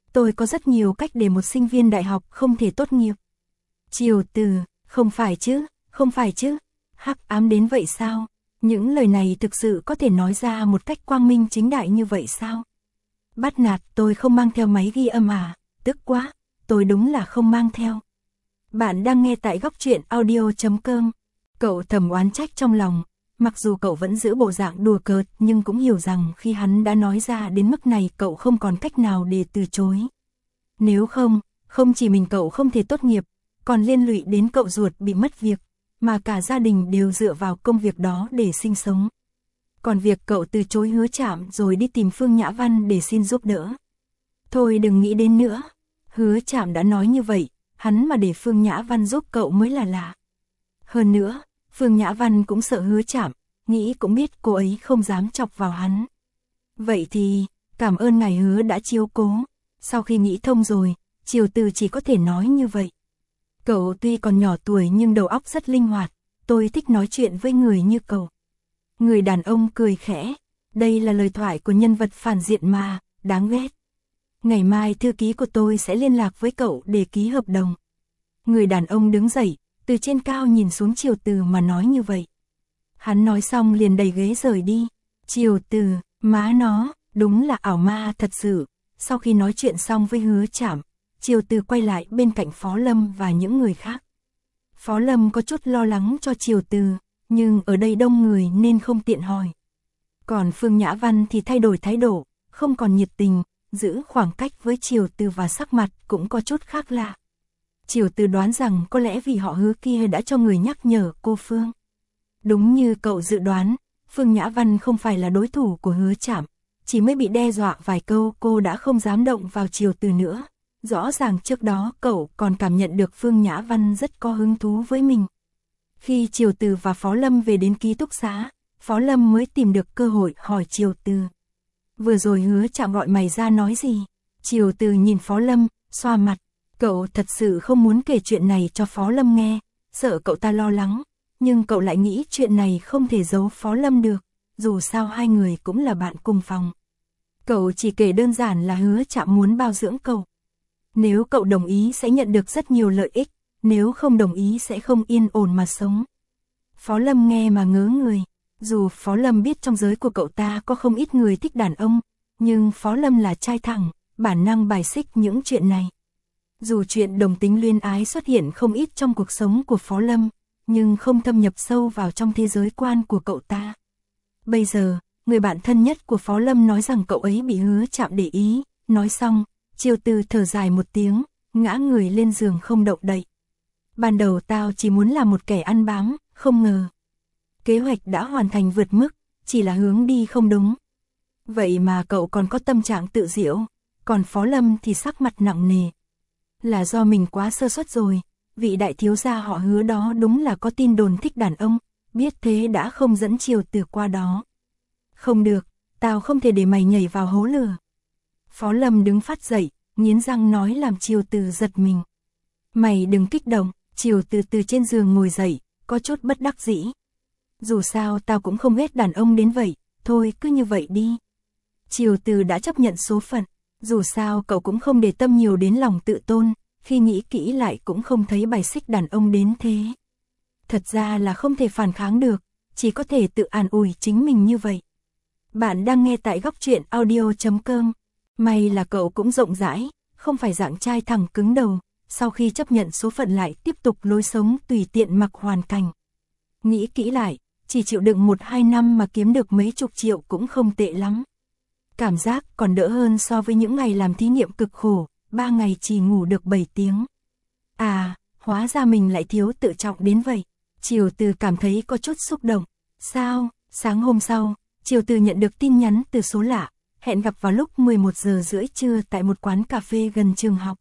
Tôi có rất nhiều cách để một sinh viên đại học không thể tốt nghiệp. Triều Từ, không phải chứ, không phải chứ. Hắc ám đến vậy sao? Những lời này thực sự có thể nói ra một cách quang minh chính đại như vậy sao? Bắt nạt tôi không mang theo máy ghi âm à? Tức quá, tôi đúng là không mang theo. Bạn đang nghe tại góc truyện audio.com. Cậu thầm oán trách trong lòng, mặc dù cậu vẫn giữ bộ dạng đùa cợt nhưng cũng hiểu rằng khi hắn đã nói ra đến mức này cậu không còn cách nào để từ chối. Nếu không, không chỉ mình cậu không thể tốt nghiệp, còn liên lụy đến cậu ruột bị mất việc, mà cả gia đình đều dựa vào công việc đó để sinh sống. Còn việc cậu từ chối Hứa Trạm rồi đi tìm Phương Nhã Văn để xin giúp đỡ. Thôi đừng nghĩ đến nữa, Hứa Trạm đã nói như vậy, hắn mà để Phương Nhã Văn giúp cậu mới là lạ. Hơn nữa, Phương Nhã Văn cũng sợ Hứa Trạm, nghĩ cũng biết cô ấy không dám chọc vào hắn. Vậy thì, cảm ơn ngài Hứa đã chiếu cố. Sau khi nghĩ thông rồi, Triều Từ chỉ có thể nói như vậy. Cậu tuy còn nhỏ tuổi nhưng đầu óc rất linh hoạt, tôi thích nói chuyện với người như cậu. Người đàn ông cười khẽ, đây là lời thoại của nhân vật phản diện mà, đáng ghét. Ngày mai thư ký của tôi sẽ liên lạc với cậu để ký hợp đồng. Người đàn ông đứng dậy, từ trên cao nhìn xuống Triều Từ mà nói như vậy. Hắn nói xong liền đẩy ghế rời đi. Triều Từ, má nó, đúng là ảo ma thật sự. Sau khi nói chuyện xong với Hứa Trạm, Triều Từ quay lại bên cạnh Phó Lâm và những người khác. Phó Lâm có chút lo lắng cho Triều Từ, nhưng ở đây đông người nên không tiện hỏi. Còn Phương Nhã Văn thì thay đổi thái độ, không còn nhiệt tình, giữ khoảng cách với Triều Từ và sắc mặt cũng có chút khác lạ. Triều Từ đoán rằng có lẽ vì họ Hứa kia đã cho người nhắc nhở cô Phương. Đúng như cậu dự đoán, Phương Nhã Văn không phải là đối thủ của Hứa Trạm, chỉ mới bị đe dọa vài câu cô đã không dám động vào Triều Từ nữa. Rõ ràng trước đó cậu còn cảm nhận được Phương Nhã Văn rất có hứng thú với mình. Khi Triều Từ và Phó Lâm về đến ký túc xá, Phó Lâm mới tìm được cơ hội hỏi Triều Từ. Vừa rồi Hứa Trạm gọi mày ra nói gì? Triều Từ nhìn Phó Lâm, xoa mặt. Cậu thật sự không muốn kể chuyện này cho Phó Lâm nghe, sợ cậu ta lo lắng. Nhưng cậu lại nghĩ chuyện này không thể giấu Phó Lâm được, dù sao hai người cũng là bạn cùng phòng. Cậu chỉ kể đơn giản là Hứa Trạm muốn bao dưỡng cậu. Nếu cậu đồng ý sẽ nhận được rất nhiều lợi ích, nếu không đồng ý sẽ không yên ổn mà sống. Phó Lâm nghe mà ngớ người, dù Phó Lâm biết trong giới của cậu ta có không ít người thích đàn ông, nhưng Phó Lâm là trai thẳng, bản năng bài xích những chuyện này. Dù chuyện đồng tính luyến ái xuất hiện không ít trong cuộc sống của Phó Lâm, nhưng không thâm nhập sâu vào trong thế giới quan của cậu ta. Bây giờ, người bạn thân nhất của Phó Lâm nói rằng cậu ấy bị Hứa Trạm để ý, nói xong, Triều Từ thở dài một tiếng, ngã người lên giường không động đậy. Ban đầu tao chỉ muốn là một kẻ ăn bám, không ngờ. Kế hoạch đã hoàn thành vượt mức, chỉ là hướng đi không đúng. Vậy mà cậu còn có tâm trạng tự diễu, còn Phó Lâm thì sắc mặt nặng nề. Là do mình quá sơ suất rồi, vị đại thiếu gia họ Hứa đó đúng là có tin đồn thích đàn ông, biết thế đã không dẫn Triều Từ qua đó. Không được, tao không thể để mày nhảy vào hố lửa. Phó Lâm đứng phát dậy, nghiến răng nói làm Triều Từ giật mình. Mày đừng kích động, Triều Từ từ trên giường ngồi dậy, có chút bất đắc dĩ. Dù sao tao cũng không ghét đàn ông đến vậy, thôi cứ như vậy đi. Triều Từ đã chấp nhận số phận, dù sao cậu cũng không để tâm nhiều đến lòng tự tôn, khi nghĩ kỹ lại cũng không thấy bài xích đàn ông đến thế. Thật ra là không thể phản kháng được, chỉ có thể tự an ủi chính mình như vậy. Bạn đang nghe tại góc truyện audio.com. May là cậu cũng rộng rãi, không phải dạng trai thẳng cứng đầu, sau khi chấp nhận số phận lại tiếp tục lối sống tùy tiện mặc hoàn cảnh. Nghĩ kỹ lại, chỉ chịu đựng 1-2 năm mà kiếm được mấy chục triệu cũng không tệ lắm. Cảm giác còn đỡ hơn so với những ngày làm thí nghiệm cực khổ, 3 ngày chỉ ngủ được 7 tiếng. À, hóa ra mình lại thiếu tự trọng đến vậy. Triều Từ cảm thấy có chút xúc động. Sao? Sáng hôm sau, Triều Từ nhận được tin nhắn từ số lạ, hẹn gặp vào lúc 11 giờ rưỡi trưa tại một quán cà phê gần trường học.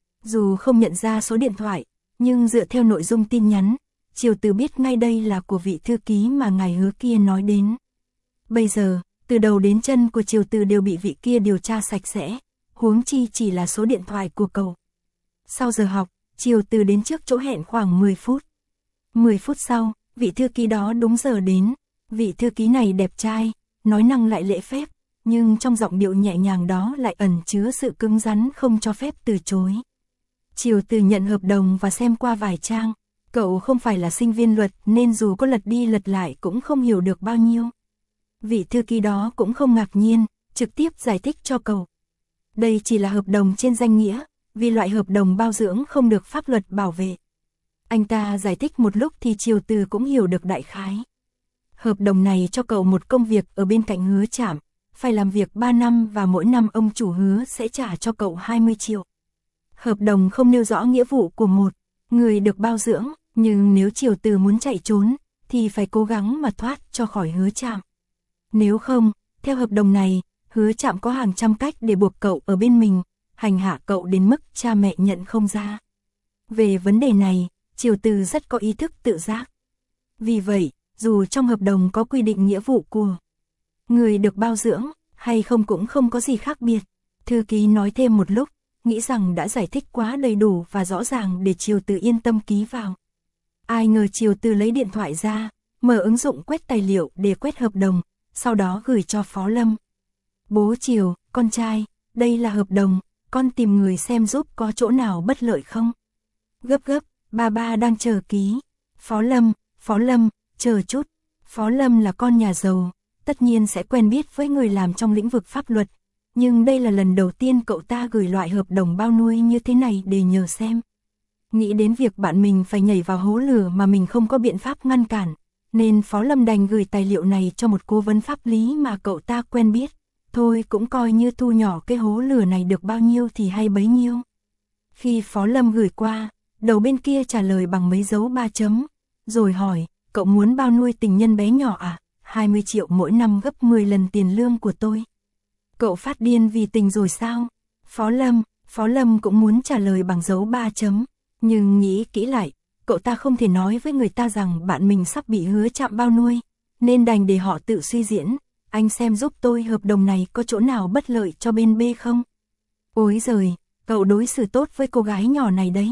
Dù không nhận ra số điện thoại, nhưng dựa theo nội dung tin nhắn, Triều Từ biết ngay đây là của vị thư ký mà ngài Hứa kia nói đến. Bây giờ, từ đầu đến chân của Triều Từ đều bị vị kia điều tra sạch sẽ, huống chi chỉ là số điện thoại của cậu. Sau giờ học, Triều Từ đến trước chỗ hẹn khoảng 10 phút. 10 phút sau, vị thư ký đó đúng giờ đến. Vị thư ký này đẹp trai, nói năng lại lễ phép, nhưng trong giọng điệu nhẹ nhàng đó lại ẩn chứa sự cứng rắn không cho phép từ chối. Triều Từ nhận hợp đồng và xem qua vài trang, cậu không phải là sinh viên luật nên dù có lật đi lật lại cũng không hiểu được bao nhiêu. Vị thư ký đó cũng không ngạc nhiên, trực tiếp giải thích cho cậu. Đây chỉ là hợp đồng trên danh nghĩa, vì loại hợp đồng bao dưỡng không được pháp luật bảo vệ. Anh ta giải thích một lúc thì Triều Từ cũng hiểu được đại khái. Hợp đồng này cho cậu một công việc ở bên cạnh Hứa Trạm, phải làm việc 3 năm và mỗi năm ông chủ hứa sẽ trả cho cậu 20 triệu. Hợp đồng không nêu rõ nghĩa vụ của một người được bao dưỡng, nhưng nếu Triều Từ muốn chạy trốn, thì phải cố gắng mà thoát cho khỏi Hứa Trạm. Nếu không, theo hợp đồng này, Hứa Trạm có hàng trăm cách để buộc cậu ở bên mình, hành hạ cậu đến mức cha mẹ nhận không ra. Về vấn đề này, Triều Từ rất có ý thức tự giác. Vì vậy, dù trong hợp đồng có quy định nghĩa vụ của người được bao dưỡng, hay không cũng không có gì khác biệt. Thư ký nói thêm một lúc, nghĩ rằng đã giải thích quá đầy đủ và rõ ràng để Triều Từ yên tâm ký vào. Ai ngờ Triều Từ lấy điện thoại ra, mở ứng dụng quét tài liệu để quét hợp đồng, sau đó gửi cho Phó Lâm. Bố Triều, con trai, đây là hợp đồng, con tìm người xem giúp có chỗ nào bất lợi không? Gấp gấp, ba đang chờ ký. Phó Lâm, chờ chút. Phó Lâm là con nhà giàu, tất nhiên sẽ quen biết với người làm trong lĩnh vực pháp luật, nhưng đây là lần đầu tiên cậu ta gửi loại hợp đồng bao nuôi như thế này để nhờ xem. Nghĩ đến việc bạn mình phải nhảy vào hố lửa mà mình không có biện pháp ngăn cản, nên Phó Lâm đành gửi tài liệu này cho một cố vấn pháp lý mà cậu ta quen biết. Thôi cũng coi như thu nhỏ cái hố lửa này được bao nhiêu thì hay bấy nhiêu. Khi Phó Lâm gửi qua, đầu bên kia trả lời bằng mấy dấu 3 chấm, rồi hỏi, cậu muốn bao nuôi tình nhân bé nhỏ à? 20 triệu mỗi năm gấp 10 lần tiền lương của tôi. Cậu phát điên vì tình rồi sao? Phó Lâm cũng muốn trả lời bằng dấu 3 chấm, nhưng nghĩ kỹ lại, cậu ta không thể nói với người ta rằng bạn mình sắp bị Hứa Trạm bao nuôi, nên đành để họ tự suy diễn. Anh xem giúp tôi hợp đồng này có chỗ nào bất lợi cho bên B không? Ôi giời, cậu đối xử tốt với cô gái nhỏ này đấy.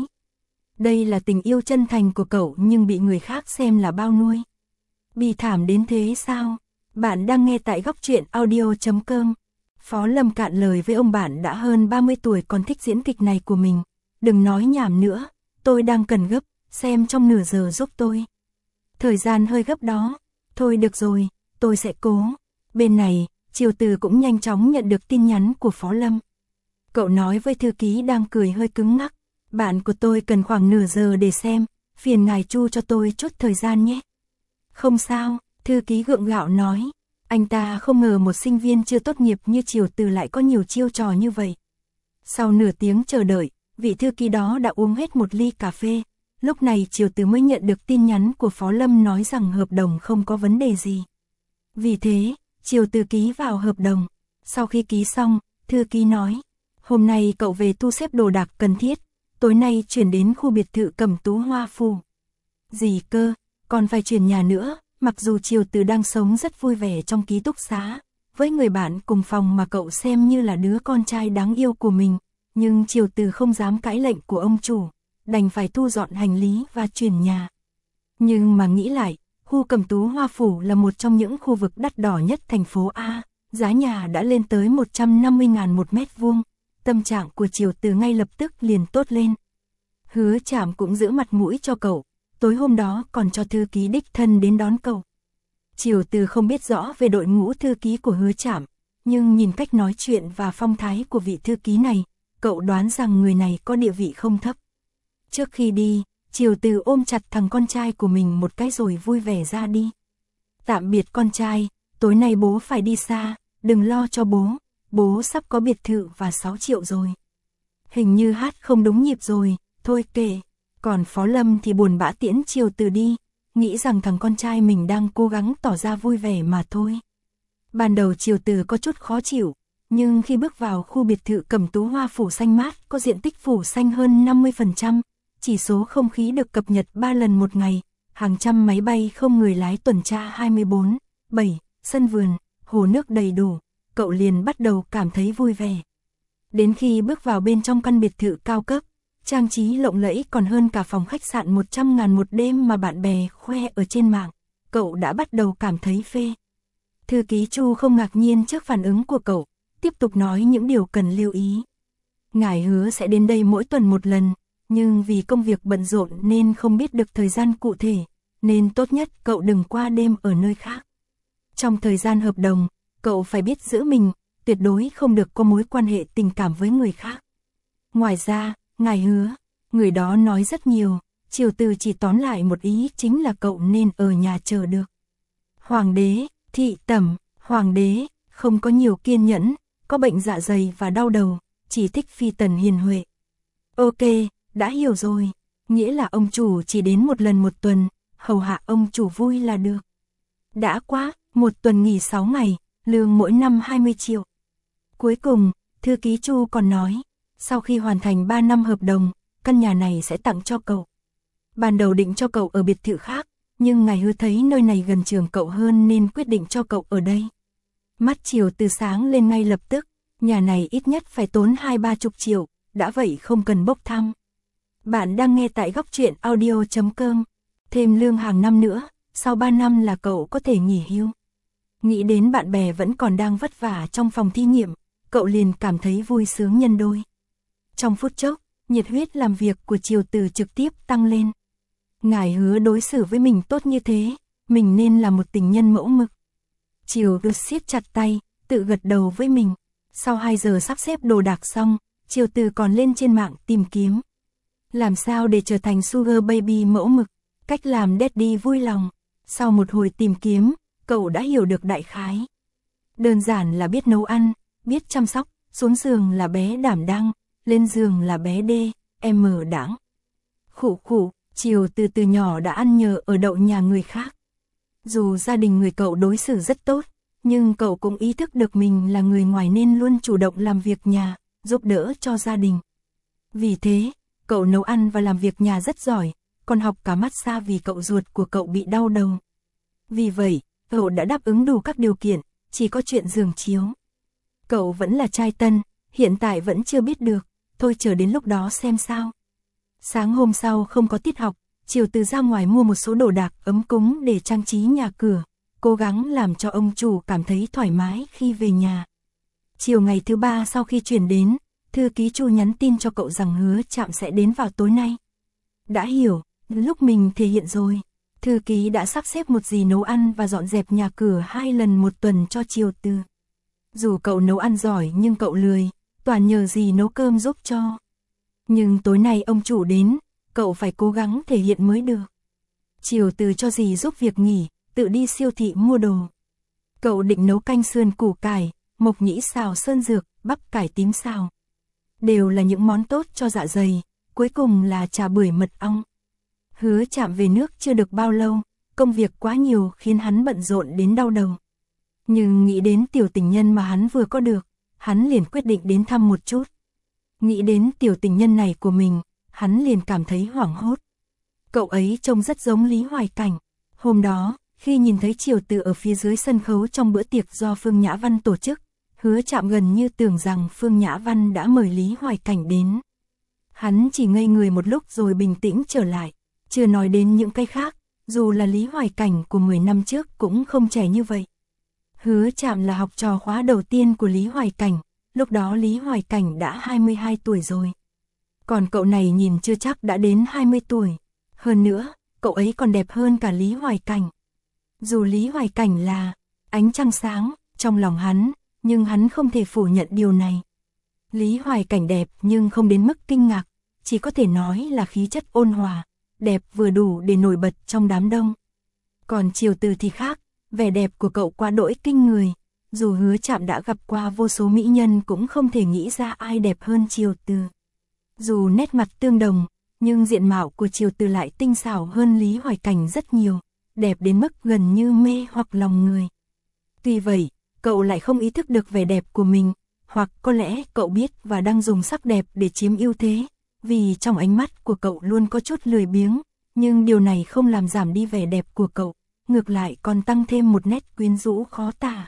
Đây là tình yêu chân thành của cậu nhưng bị người khác xem là bao nuôi. Bi thảm đến thế sao? Bạn đang nghe tại Góc Truyện Audio.com. Phó Lâm cạn lời với ông bạn đã hơn 30 tuổi còn thích diễn kịch này của mình. Đừng nói nhảm nữa, tôi đang cần gấp, xem trong nửa giờ giúp tôi. Thời gian hơi gấp đó. Thôi được rồi, tôi sẽ cố. Bên này, Triều Từ cũng nhanh chóng nhận được tin nhắn của Phó Lâm. Cậu nói với thư ký đang cười hơi cứng ngắc. Bạn của tôi cần khoảng nửa giờ để xem, phiền ngài chu cho tôi chút thời gian nhé. Không sao, thư ký gượng gạo nói. Anh ta không ngờ một sinh viên chưa tốt nghiệp như Triều Từ lại có nhiều chiêu trò như vậy. Sau nửa tiếng chờ đợi, vị thư ký đó đã uống hết một ly cà phê. Lúc này Triều Từ mới nhận được tin nhắn của Phó Lâm nói rằng hợp đồng không có vấn đề gì. Vì thế, Triều Từ ký vào hợp đồng. Sau khi ký xong, thư ký nói, hôm nay cậu về thu xếp đồ đạc cần thiết, tối nay chuyển đến khu biệt thự Cẩm Tú Hoa Phủ. Gì cơ, còn phải chuyển nhà nữa, mặc dù Triều Từ đang sống rất vui vẻ trong ký túc xá, với người bạn cùng phòng mà cậu xem như là đứa con trai đáng yêu của mình, nhưng Triều Từ không dám cãi lệnh của ông chủ, đành phải thu dọn hành lý và chuyển nhà. Nhưng mà nghĩ lại, khu Cẩm Tú Hoa Phủ là một trong những khu vực đắt đỏ nhất thành phố A, giá nhà đã lên tới 150.000 một mét vuông. Tâm trạng của Triều Từ ngay lập tức liền tốt lên. Hứa Trạm cũng giữ mặt mũi cho cậu, tối hôm đó còn cho thư ký đích thân đến đón cậu. Triều Từ không biết rõ về đội ngũ thư ký của Hứa Trạm, nhưng nhìn cách nói chuyện và phong thái của vị thư ký này, cậu đoán rằng người này có địa vị không thấp. Trước khi đi, Triều Từ ôm chặt thằng con trai của mình một cái rồi vui vẻ ra đi. Tạm biệt con trai, tối nay bố phải đi xa, đừng lo cho bố sắp có biệt thự và 6 triệu rồi. Hình như hát không đúng nhịp rồi, thôi kệ. Còn Phó Lâm thì buồn bã tiễn Triều Từ đi, nghĩ rằng thằng con trai mình đang cố gắng tỏ ra vui vẻ mà thôi. Ban đầu Triều Từ có chút khó chịu, nhưng khi bước vào khu biệt thự Cẩm Tú Hoa Phủ xanh mát có diện tích phủ xanh hơn 50%, chỉ số không khí được cập nhật 3 lần một ngày, hàng trăm máy bay không người lái tuần tra 24/7, sân vườn, hồ nước đầy đủ, cậu liền bắt đầu cảm thấy vui vẻ. Đến khi bước vào bên trong căn biệt thự cao cấp, trang trí lộng lẫy còn hơn cả phòng khách sạn 100.000 một đêm mà bạn bè khoe ở trên mạng, cậu đã bắt đầu cảm thấy phê. Thư ký Chu không ngạc nhiên trước phản ứng của cậu, tiếp tục nói những điều cần lưu ý. Ngài hứa sẽ đến đây mỗi tuần một lần, nhưng vì công việc bận rộn nên không biết được thời gian cụ thể, nên tốt nhất cậu đừng qua đêm ở nơi khác. Trong thời gian hợp đồng, cậu phải biết giữ mình, tuyệt đối không được có mối quan hệ tình cảm với người khác. Ngoài ra, ngài hứa, người đó nói rất nhiều, Triều Từ chỉ tóm lại một ý chính là cậu nên ở nhà chờ được. Hoàng đế, thị tẩm, hoàng đế, không có nhiều kiên nhẫn, có bệnh dạ dày và đau đầu, chỉ thích phi tần hiền huệ. Ok, đã hiểu rồi, nghĩa là ông chủ chỉ đến một lần một tuần, hầu hạ ông chủ vui là được. Đã quá, một tuần nghỉ 6 ngày, lương mỗi năm 20 triệu. Cuối cùng, thư ký Chu còn nói, sau khi hoàn thành 3 năm hợp đồng, căn nhà này sẽ tặng cho cậu. Ban đầu định cho cậu ở biệt thự khác, nhưng ngài hứa thấy nơi này gần trường cậu hơn nên quyết định cho cậu ở đây. Mắt Triều Từ sáng lên ngay lập tức, nhà này ít nhất phải tốn 20-30 triệu, đã vậy không cần bốc thăm. Bạn đang nghe tại Góc Truyện Audio.com, thêm lương hàng năm nữa, sau 3 năm là cậu có thể nghỉ hưu. Nghĩ đến bạn bè vẫn còn đang vất vả trong phòng thí nghiệm, cậu liền cảm thấy vui sướng nhân đôi. Trong phút chốc, nhiệt huyết làm việc của Triều Từ trực tiếp tăng lên. Ngài hứa đối xử với mình tốt như thế, mình nên là một tình nhân mẫu mực. Triều Từ siết chặt tay, tự gật đầu với mình. Sau 2 giờ sắp xếp đồ đạc xong, Triều Từ còn lên trên mạng tìm kiếm. Làm sao để trở thành Sugar Baby mẫu mực, cách làm daddy vui lòng. Sau một hồi tìm kiếm, cậu đã hiểu được đại khái. Đơn giản là biết nấu ăn, biết chăm sóc, xuống giường là bé đảm đang, lên giường là bé đê, em mở đãng. Khụ khụ, Triều Từ từ nhỏ đã ăn nhờ ở đậu nhà người khác. Dù gia đình người cậu đối xử rất tốt, nhưng cậu cũng ý thức được mình là người ngoài nên luôn chủ động làm việc nhà, giúp đỡ cho gia đình. Vì thế, cậu nấu ăn và làm việc nhà rất giỏi, còn học cả massage vì cậu ruột của cậu bị đau đầu. Vì vậy, cậu đã đáp ứng đủ các điều kiện, chỉ có chuyện giường chiếu. Cậu vẫn là trai tân, hiện tại vẫn chưa biết được, thôi chờ đến lúc đó xem sao. Sáng hôm sau không có tiết học, Triều Từ ra ngoài mua một số đồ đạc ấm cúng để trang trí nhà cửa, cố gắng làm cho ông chủ cảm thấy thoải mái khi về nhà. Chiều ngày thứ 3 sau khi chuyển đến, thư ký Chu nhắn tin cho cậu rằng hứa Trạm sẽ đến vào tối nay. Đã hiểu, lúc mình thể hiện rồi. Thư ký đã sắp xếp một dì nấu ăn và dọn dẹp nhà cửa 2 lần một tuần cho Triều Từ. Dù cậu nấu ăn giỏi nhưng cậu lười, toàn nhờ dì nấu cơm giúp cho. Nhưng tối nay ông chủ đến, cậu phải cố gắng thể hiện mới được. Triều Từ cho dì giúp việc nghỉ, tự đi siêu thị mua đồ. Cậu định nấu canh sườn củ cải, mộc nhĩ xào sơn dược, bắp cải tím xào. Đều là những món tốt cho dạ dày, cuối cùng là trà bưởi mật ong. Hứa Trạm về nước chưa được bao lâu, công việc quá nhiều khiến hắn bận rộn đến đau đầu. Nhưng nghĩ đến tiểu tình nhân mà hắn vừa có được, hắn liền quyết định đến thăm một chút. Nghĩ đến tiểu tình nhân này của mình, hắn liền cảm thấy hoảng hốt. Cậu ấy trông rất giống Lý Hoài Cảnh. Hôm đó, khi nhìn thấy Triều Từ ở phía dưới sân khấu trong bữa tiệc do Phương Nhã Văn tổ chức, Hứa Trạm gần như tưởng rằng Phương Nhã Văn đã mời Lý Hoài Cảnh đến. Hắn chỉ ngây người một lúc rồi bình tĩnh trở lại, chưa nói đến những cái khác, dù là Lý Hoài Cảnh của 10 năm trước cũng không trẻ như vậy. Hứa Trạm là học trò khóa đầu tiên của Lý Hoài Cảnh, lúc đó Lý Hoài Cảnh đã 22 tuổi rồi. Còn cậu này nhìn chưa chắc đã đến 20 tuổi. Hơn nữa, cậu ấy còn đẹp hơn cả Lý Hoài Cảnh. Dù Lý Hoài Cảnh là ánh trăng sáng trong lòng hắn, nhưng hắn không thể phủ nhận điều này. Lý Hoài Cảnh đẹp nhưng không đến mức kinh ngạc, chỉ có thể nói là khí chất ôn hòa, đẹp vừa đủ để nổi bật trong đám đông. Còn Triều Từ thì khác, vẻ đẹp của cậu quá đỗi kinh người, dù Hứa Trạm đã gặp qua vô số mỹ nhân cũng không thể nghĩ ra ai đẹp hơn Triều Từ. Dù nét mặt tương đồng, nhưng diện mạo của Triều Từ lại tinh xảo hơn Lý Hoài Cảnh rất nhiều, đẹp đến mức gần như mê hoặc lòng người. Tuy vậy, cậu lại không ý thức được vẻ đẹp của mình, hoặc có lẽ cậu biết và đang dùng sắc đẹp để chiếm ưu thế, vì trong ánh mắt của cậu luôn có chút lười biếng, nhưng điều này không làm giảm đi vẻ đẹp của cậu, ngược lại còn tăng thêm một nét quyến rũ khó tả.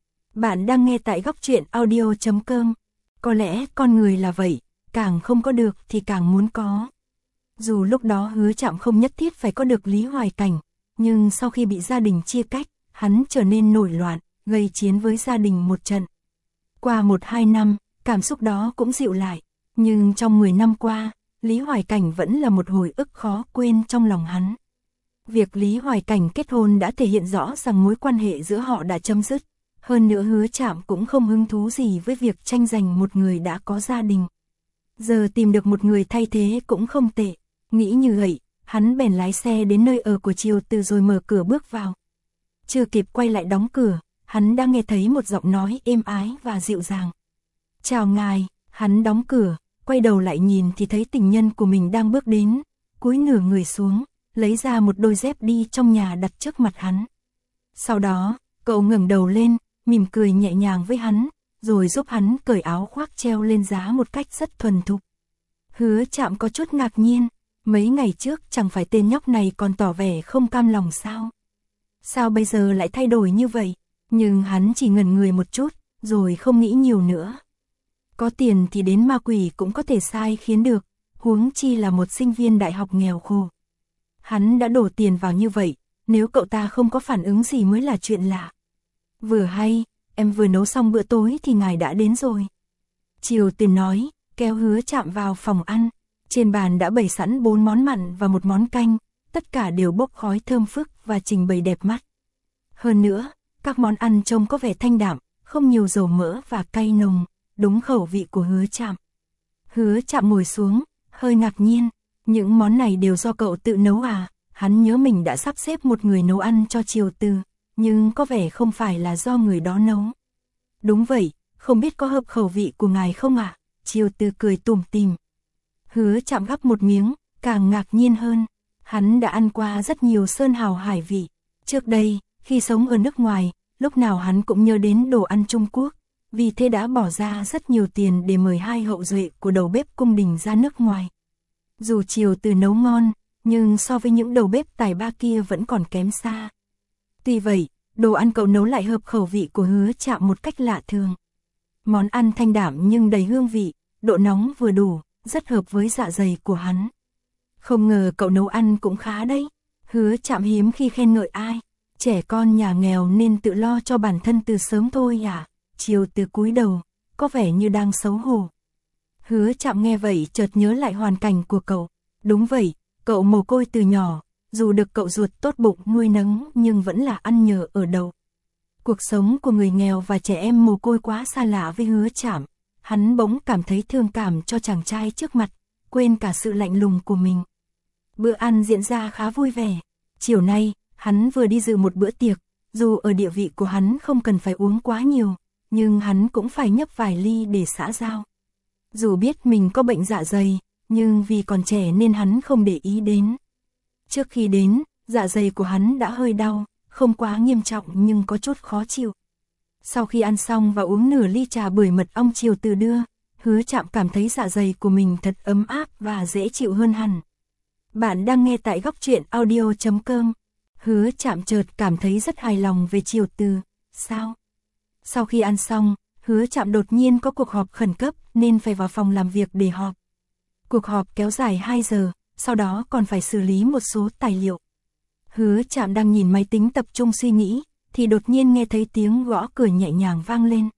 Bạn đang nghe tại Góc Truyện Audio.com. Có lẽ con người là vậy, càng không có được thì càng muốn có. Dù lúc đó Hứa Trạm không nhất thiết phải có được Lý Hoài Cảnh, nhưng sau khi bị gia đình chia cách, hắn trở nên nổi loạn, gây chiến với gia đình một trận. Qua 1-2 năm, cảm xúc đó cũng dịu lại, nhưng trong 10 năm qua, Lý Hoài Cảnh vẫn là một hồi ức khó quên trong lòng hắn. Việc Lý Hoài Cảnh kết hôn đã thể hiện rõ rằng mối quan hệ giữa họ đã chấm dứt, hơn nữa Hứa Trạm cũng không hứng thú gì với việc tranh giành một người đã có gia đình. Giờ tìm được một người thay thế cũng không tệ, nghĩ như vậy, hắn bèn lái xe đến nơi ở của Triều Từ rồi mở cửa bước vào. Chưa kịp quay lại đóng cửa, hắn đã nghe thấy một giọng nói êm ái và dịu dàng. Chào ngài, hắn đóng cửa, quay đầu lại nhìn thì thấy tình nhân của mình đang bước đến, cúi nửa người xuống, lấy ra một đôi dép đi trong nhà đặt trước mặt hắn. Sau đó, cậu ngẩng đầu lên, mỉm cười nhẹ nhàng với hắn, rồi giúp hắn cởi áo khoác treo lên giá một cách rất thuần thục. Hứa Trạm có chút ngạc nhiên, mấy ngày trước chẳng phải tên nhóc này còn tỏ vẻ không cam lòng sao? Sao bây giờ lại thay đổi như vậy? Nhưng hắn chỉ ngẩn người một chút, rồi không nghĩ nhiều nữa. Có tiền thì đến ma quỷ cũng có thể sai khiến được, huống chi là một sinh viên đại học nghèo khổ. Hắn đã đổ tiền vào như vậy, nếu cậu ta không có phản ứng gì mới là chuyện lạ. Vừa hay, em vừa nấu xong bữa tối thì ngài đã đến rồi. Triều Từ nói, kéo Hứa Trạm vào phòng ăn. Trên bàn đã bày sẵn 4 món mặn và một món canh, tất cả đều bốc khói thơm phức và trình bày đẹp mắt. Hơn nữa, các món ăn trông có vẻ thanh đạm, không nhiều dầu mỡ và cay nồng, đúng khẩu vị của Hứa Trạm. Hứa Trạm ngồi xuống, hơi ngạc nhiên, những món này đều do cậu tự nấu à? Hắn nhớ mình đã sắp xếp một người nấu ăn cho Triều Từ, nhưng có vẻ không phải là do người đó nấu. Đúng vậy, không biết có hợp khẩu vị của ngài không ạ? Triều Từ cười tủm tỉm. Hứa Trạm gắp một miếng, càng ngạc nhiên hơn. Hắn đã ăn qua rất nhiều sơn hào hải vị. Trước đây, khi sống ở nước ngoài, lúc nào hắn cũng nhớ đến đồ ăn Trung Quốc, vì thế đã bỏ ra rất nhiều tiền để mời 2 hậu duệ của đầu bếp cung đình ra nước ngoài. Dù Triều Từ nấu ngon, nhưng so với những đầu bếp tài ba kia vẫn còn kém xa. Tuy vậy, đồ ăn cậu nấu lại hợp khẩu vị của Hứa Trạm một cách lạ thường. Món ăn thanh đạm nhưng đầy hương vị, độ nóng vừa đủ, rất hợp với dạ dày của hắn. Không ngờ cậu nấu ăn cũng khá đấy. Hứa Trạm hiếm khi khen ngợi ai. Trẻ con nhà nghèo nên tự lo cho bản thân từ sớm thôi à? Triều Từ cúi đầu, có vẻ như đang xấu hổ. Hứa Trạm nghe vậy chợt nhớ lại hoàn cảnh của cậu. Đúng vậy, cậu mồ côi từ nhỏ, dù được cậu ruột tốt bụng nuôi nấng nhưng vẫn là ăn nhờ ở đậu. Cuộc sống của người nghèo và trẻ em mồ côi quá xa lạ với Hứa Trạm. Hắn bỗng cảm thấy thương cảm cho chàng trai trước mặt, quên cả sự lạnh lùng của mình. Bữa ăn diễn ra khá vui vẻ. Chiều nay, hắn vừa đi dự một bữa tiệc, dù ở địa vị của hắn không cần phải uống quá nhiều, nhưng hắn cũng phải nhấp vài ly để xã giao. Dù biết mình có bệnh dạ dày, nhưng vì còn trẻ nên hắn không để ý đến. Trước khi đến, dạ dày của hắn đã hơi đau, không quá nghiêm trọng nhưng có chút khó chịu. Sau khi ăn xong và uống nửa ly trà bưởi mật ong Triều Từ đưa, Hứa Trạm cảm thấy dạ dày của mình thật ấm áp và dễ chịu hơn hẳn. Bạn đang nghe tại Góc Truyện Audio.com. Hứa Trạm chợt cảm thấy rất hài lòng về Triều Từ. Sao? Sau khi ăn xong, Hứa Trạm đột nhiên có cuộc họp khẩn cấp nên phải vào phòng làm việc để họp. Cuộc họp kéo dài 2 giờ, sau đó còn phải xử lý một số tài liệu. Hứa Trạm đang nhìn máy tính tập trung suy nghĩ, thì đột nhiên nghe thấy tiếng gõ cửa nhẹ nhàng vang lên.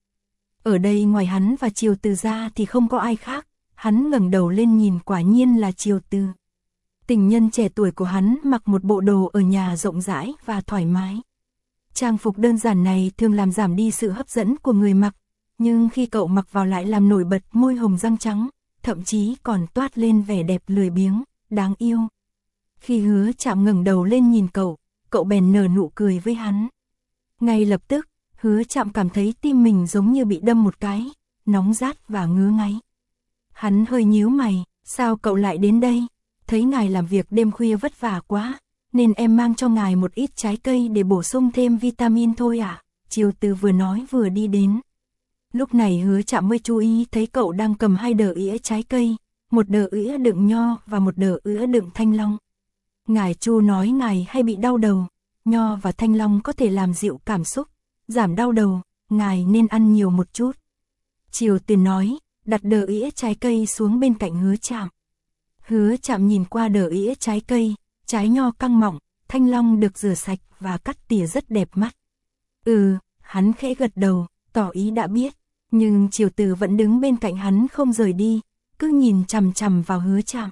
Ở đây ngoài hắn và Triều Từ ra thì không có ai khác, hắn ngẩng đầu lên nhìn quả nhiên là Triều Từ. Tình nhân trẻ tuổi của hắn mặc một bộ đồ ở nhà rộng rãi và thoải mái. Trang phục đơn giản này thường làm giảm đi sự hấp dẫn của người mặc, nhưng khi cậu mặc vào lại làm nổi bật môi hồng răng trắng, thậm chí còn toát lên vẻ đẹp lười biếng, đáng yêu. Khi Hứa Trạm ngẩng đầu lên nhìn cậu bèn nở nụ cười với hắn. Ngay lập tức, Hứa Trạm cảm thấy tim mình giống như bị đâm một cái, nóng rát và ngứa ngáy. Hắn hơi nhíu mày, sao cậu lại đến đây? Thấy ngài làm việc đêm khuya vất vả quá, nên em mang cho ngài một ít trái cây để bổ sung thêm vitamin thôi ạ. Triều Từ vừa nói vừa đi đến. Lúc này Hứa Trạm mới chú ý thấy cậu đang cầm 2 đờ ỉa trái cây, một đờ ỉa đựng nho và một đờ ỉa đựng thanh long. Ngài Chu nói ngài hay bị đau đầu, nho và thanh long có thể làm dịu cảm xúc, giảm đau đầu, ngài nên ăn nhiều một chút. Triều Từ nói, đặt đờ ỉa trái cây xuống bên cạnh Hứa Trạm. Hứa Trạm nhìn qua đờ ỉa trái cây, trái nho căng mọng, thanh long được rửa sạch và cắt tỉa rất đẹp mắt. Hắn khẽ gật đầu, tỏ ý đã biết, nhưng Triều Từ vẫn đứng bên cạnh hắn không rời đi, cứ nhìn chằm chằm vào Hứa Trạm.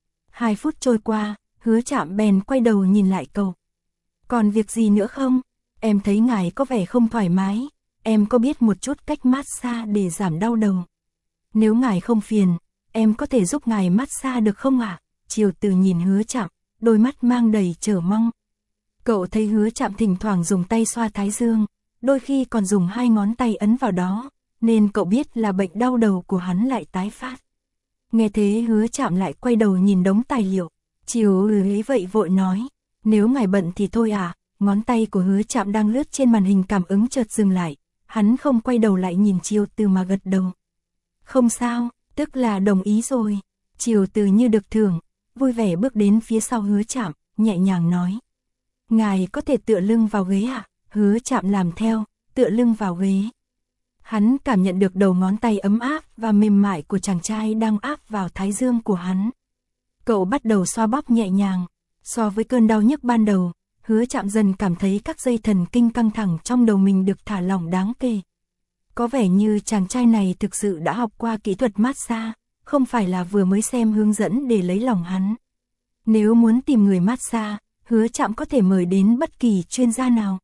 2 phút trôi qua, Hứa Trạm bèn quay đầu nhìn lại cậu. Còn việc gì nữa không? Em thấy ngài có vẻ không thoải mái, em có biết một chút cách massage để giảm đau đầu. Nếu ngài không phiền, em có thể giúp ngài massage được không ạ? Triều Từ nhìn Hứa Trạm, đôi mắt mang đầy chờ mong. Cậu thấy Hứa Trạm thỉnh thoảng dùng tay xoa thái dương, đôi khi còn dùng 2 ngón tay ấn vào đó, nên cậu biết là bệnh đau đầu của hắn lại tái phát. Nghe thế Hứa Trạm lại quay đầu nhìn đống tài liệu. Triều ấy vậy vội nói, nếu ngài bận thì thôi à. Ngón tay của Hứa Trạm đang lướt trên màn hình cảm ứng chợt dừng lại, hắn không quay đầu lại nhìn Triều Từ mà gật đầu. Không sao, tức là đồng ý rồi. Triều Từ như được thưởng, vui vẻ bước đến phía sau Hứa Trạm, nhẹ nhàng nói. Ngài có thể tựa lưng vào ghế ạ? Hứa Trạm làm theo, tựa lưng vào ghế. Hắn cảm nhận được đầu ngón tay ấm áp và mềm mại của chàng trai đang áp vào thái dương của hắn. Cậu bắt đầu xoa bóp nhẹ nhàng, so với cơn đau nhức ban đầu, Hứa Trạm dần cảm thấy các dây thần kinh căng thẳng trong đầu mình được thả lỏng đáng kể. Có vẻ như chàng trai này thực sự đã học qua kỹ thuật massage, không phải là vừa mới xem hướng dẫn để lấy lòng hắn. Nếu muốn tìm người massage, Hứa Trạm có thể mời đến bất kỳ chuyên gia nào.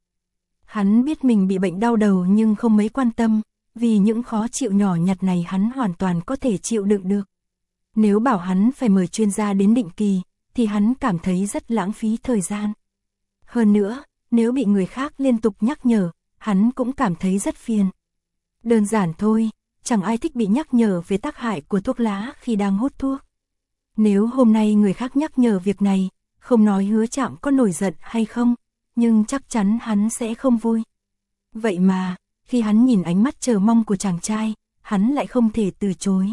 Hắn biết mình bị bệnh đau đầu nhưng không mấy quan tâm, vì những khó chịu nhỏ nhặt này hắn hoàn toàn có thể chịu đựng được. Nếu bảo hắn phải mời chuyên gia đến định kỳ, thì hắn cảm thấy rất lãng phí thời gian. Hơn nữa, nếu bị người khác liên tục nhắc nhở, hắn cũng cảm thấy rất phiền. Đơn giản thôi, chẳng ai thích bị nhắc nhở về tác hại của thuốc lá khi đang hút thuốc. Nếu hôm nay người khác nhắc nhở việc này, không nói Hứa Trạm có nổi giận hay không, nhưng chắc chắn hắn sẽ không vui. Vậy mà, khi hắn nhìn ánh mắt chờ mong của chàng trai, hắn lại không thể từ chối.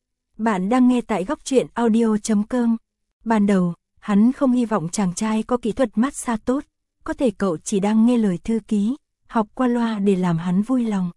Bạn đang nghe tại Góc Truyện Audio.com. Ban đầu, hắn không hy vọng chàng trai có kỹ thuật massage tốt, có thể cậu chỉ đang nghe lời thư ký, học qua loa để làm hắn vui lòng.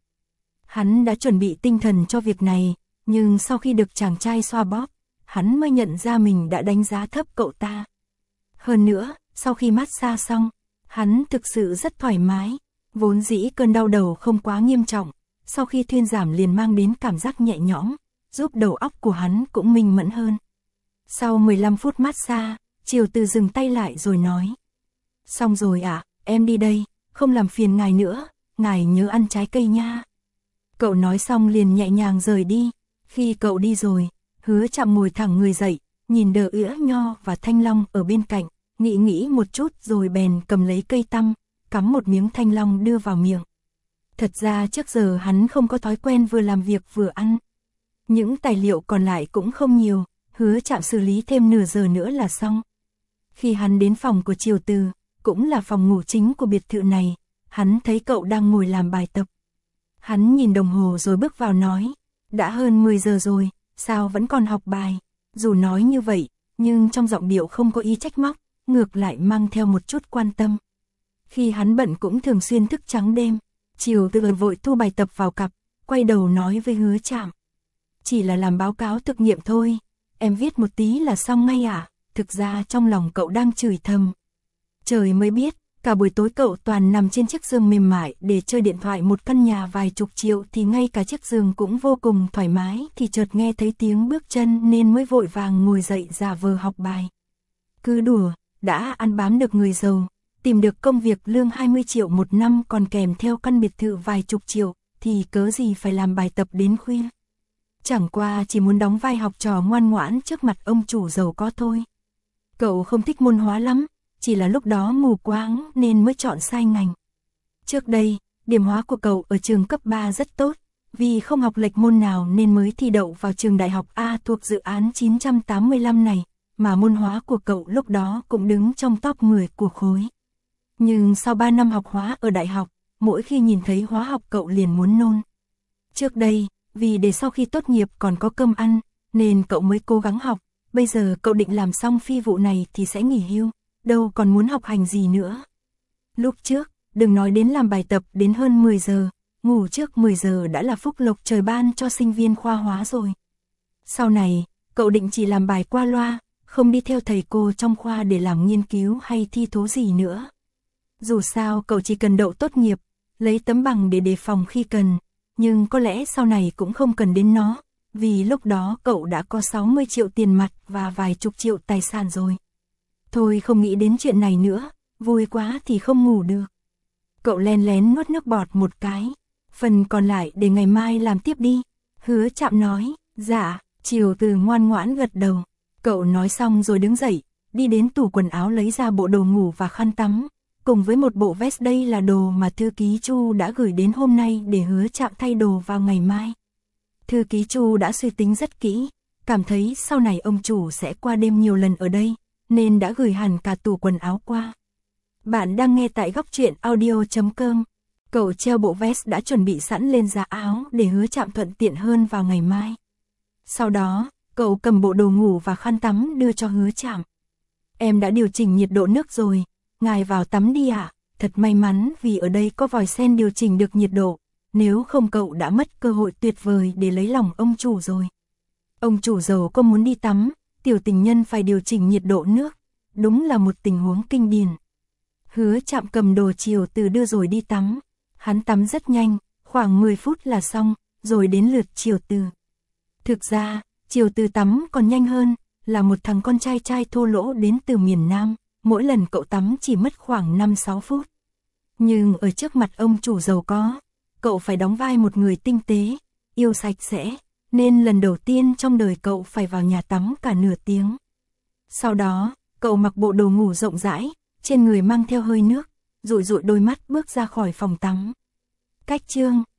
Hắn đã chuẩn bị tinh thần cho việc này, nhưng sau khi được chàng trai xoa bóp, hắn mới nhận ra mình đã đánh giá thấp cậu ta. Hơn nữa, sau khi massage xong, hắn thực sự rất thoải mái, vốn dĩ cơn đau đầu không quá nghiêm trọng, sau khi thuyên giảm liền mang đến cảm giác nhẹ nhõm, giúp đầu óc của hắn cũng minh mẫn hơn. Sau 15 phút massage, Triều Từ dừng tay lại rồi nói. Xong rồi ạ, em đi đây, không làm phiền ngài nữa, ngài nhớ ăn trái cây nha. Cậu nói xong liền nhẹ nhàng rời đi. Khi cậu đi rồi, Hứa Trạm ngồi thẳng người dậy, nhìn Đờ Ữa Nho và Thanh Long ở bên cạnh, nghĩ một chút rồi bèn cầm lấy cây tăm, cắm một miếng thanh long đưa vào miệng. Thật ra trước giờ hắn không có thói quen vừa làm việc vừa ăn. Những tài liệu còn lại cũng không nhiều, Hứa Trạm xử lý thêm nửa giờ nữa là xong. Khi hắn đến phòng của Triều Từ, cũng là phòng ngủ chính của biệt thự này, hắn thấy cậu đang ngồi làm bài tập. Hắn nhìn đồng hồ rồi bước vào nói, đã hơn 10 giờ rồi, sao vẫn còn học bài? Dù nói như vậy, nhưng trong giọng điệu không có ý trách móc, ngược lại mang theo một chút quan tâm. Khi hắn bận cũng thường xuyên thức trắng đêm, Triều Từ vội thu bài tập vào cặp, quay đầu nói với Hứa Trạm. Chỉ là làm báo cáo thực nghiệm thôi, em viết một tí là xong ngay à? Thực ra trong lòng cậu đang chửi thầm. Trời mới biết, cả buổi tối cậu toàn nằm trên chiếc giường mềm mại để chơi điện thoại một căn nhà vài chục triệu thì ngay cả chiếc giường cũng vô cùng thoải mái thì chợt nghe thấy tiếng bước chân nên mới vội vàng ngồi dậy giả vờ học bài. Cứ đùa, đã ăn bám được người giàu, tìm được công việc lương 20 triệu một năm còn kèm theo căn biệt thự vài chục triệu, thì cớ gì phải làm bài tập đến khuya. Chẳng qua chỉ muốn đóng vai học trò ngoan ngoãn trước mặt ông chủ giàu có thôi. Cậu không thích môn hóa lắm, chỉ là lúc đó mù quáng nên mới chọn sai ngành. Trước đây, điểm hóa của cậu ở trường cấp 3 rất tốt, vì không học lệch môn nào nên mới thi đậu vào trường đại học A thuộc dự án 985 này, mà môn hóa của cậu lúc đó cũng đứng trong top 10 của khối. Nhưng sau 3 năm học hóa ở đại học, mỗi khi nhìn thấy hóa học cậu liền muốn nôn. Trước đây, vì để sau khi tốt nghiệp còn có cơm ăn, nên cậu mới cố gắng học, bây giờ cậu định làm xong phi vụ này thì sẽ nghỉ hưu, đâu còn muốn học hành gì nữa. Lúc trước, đừng nói đến làm bài tập đến hơn 10 giờ, ngủ trước 10 giờ đã là phúc lộc trời ban cho sinh viên khoa hóa rồi. Sau này, cậu định chỉ làm bài qua loa, không đi theo thầy cô trong khoa để làm nghiên cứu hay thi thố gì nữa. Dù sao cậu chỉ cần đậu tốt nghiệp, lấy tấm bằng để đề phòng khi cần, nhưng có lẽ sau này cũng không cần đến nó, vì lúc đó cậu đã có 60 triệu tiền mặt và vài chục triệu tài sản rồi. Thôi không nghĩ đến chuyện này nữa, vui quá thì không ngủ được. Cậu len lén nuốt nước bọt một cái, phần còn lại để ngày mai làm tiếp đi. Hứa Trạm nói, dạ, Triều Từ ngoan ngoãn gật đầu. Cậu nói xong rồi đứng dậy, đi đến tủ quần áo lấy ra bộ đồ ngủ và khăn tắm, cùng với một bộ vest. Đây là đồ mà thư ký Chu đã gửi đến hôm nay để Hứa Trạm thay đồ vào ngày mai. Thư ký Chu đã suy tính rất kỹ, cảm thấy sau này ông chủ sẽ qua đêm nhiều lần ở đây, nên đã gửi hẳn cả tủ quần áo qua. Bạn đang nghe tại Góc Truyện Audio.com. Cậu treo bộ vest đã chuẩn bị sẵn lên giá áo để Hứa Trạm thuận tiện hơn vào ngày mai. Sau đó, cậu cầm bộ đồ ngủ và khăn tắm đưa cho Hứa Trạm. Em đã điều chỉnh nhiệt độ nước rồi, ngài vào tắm đi ạ. Thật may mắn vì ở đây có vòi sen điều chỉnh được nhiệt độ, nếu không cậu đã mất cơ hội tuyệt vời để lấy lòng ông chủ rồi. Ông chủ giàu có muốn đi tắm, tiểu tình nhân phải điều chỉnh nhiệt độ nước, đúng là một tình huống kinh điển. Hứa Trạm cầm đồ Triều Từ đưa rồi đi tắm, hắn tắm rất nhanh, khoảng 10 phút là xong, rồi đến lượt Triều Từ. Thực ra, Triều Từ tắm còn nhanh hơn, là một thằng con trai trai thô lỗ đến từ miền Nam, mỗi lần cậu tắm chỉ mất khoảng 5-6 phút. Nhưng ở trước mặt ông chủ giàu có, cậu phải đóng vai một người tinh tế, yêu sạch sẽ, nên lần đầu tiên trong đời cậu phải vào nhà tắm cả nửa tiếng. Sau đó, cậu mặc bộ đồ ngủ rộng rãi, trên người mang theo hơi nước, dụi dụi đôi mắt bước ra khỏi phòng tắm. Cách chương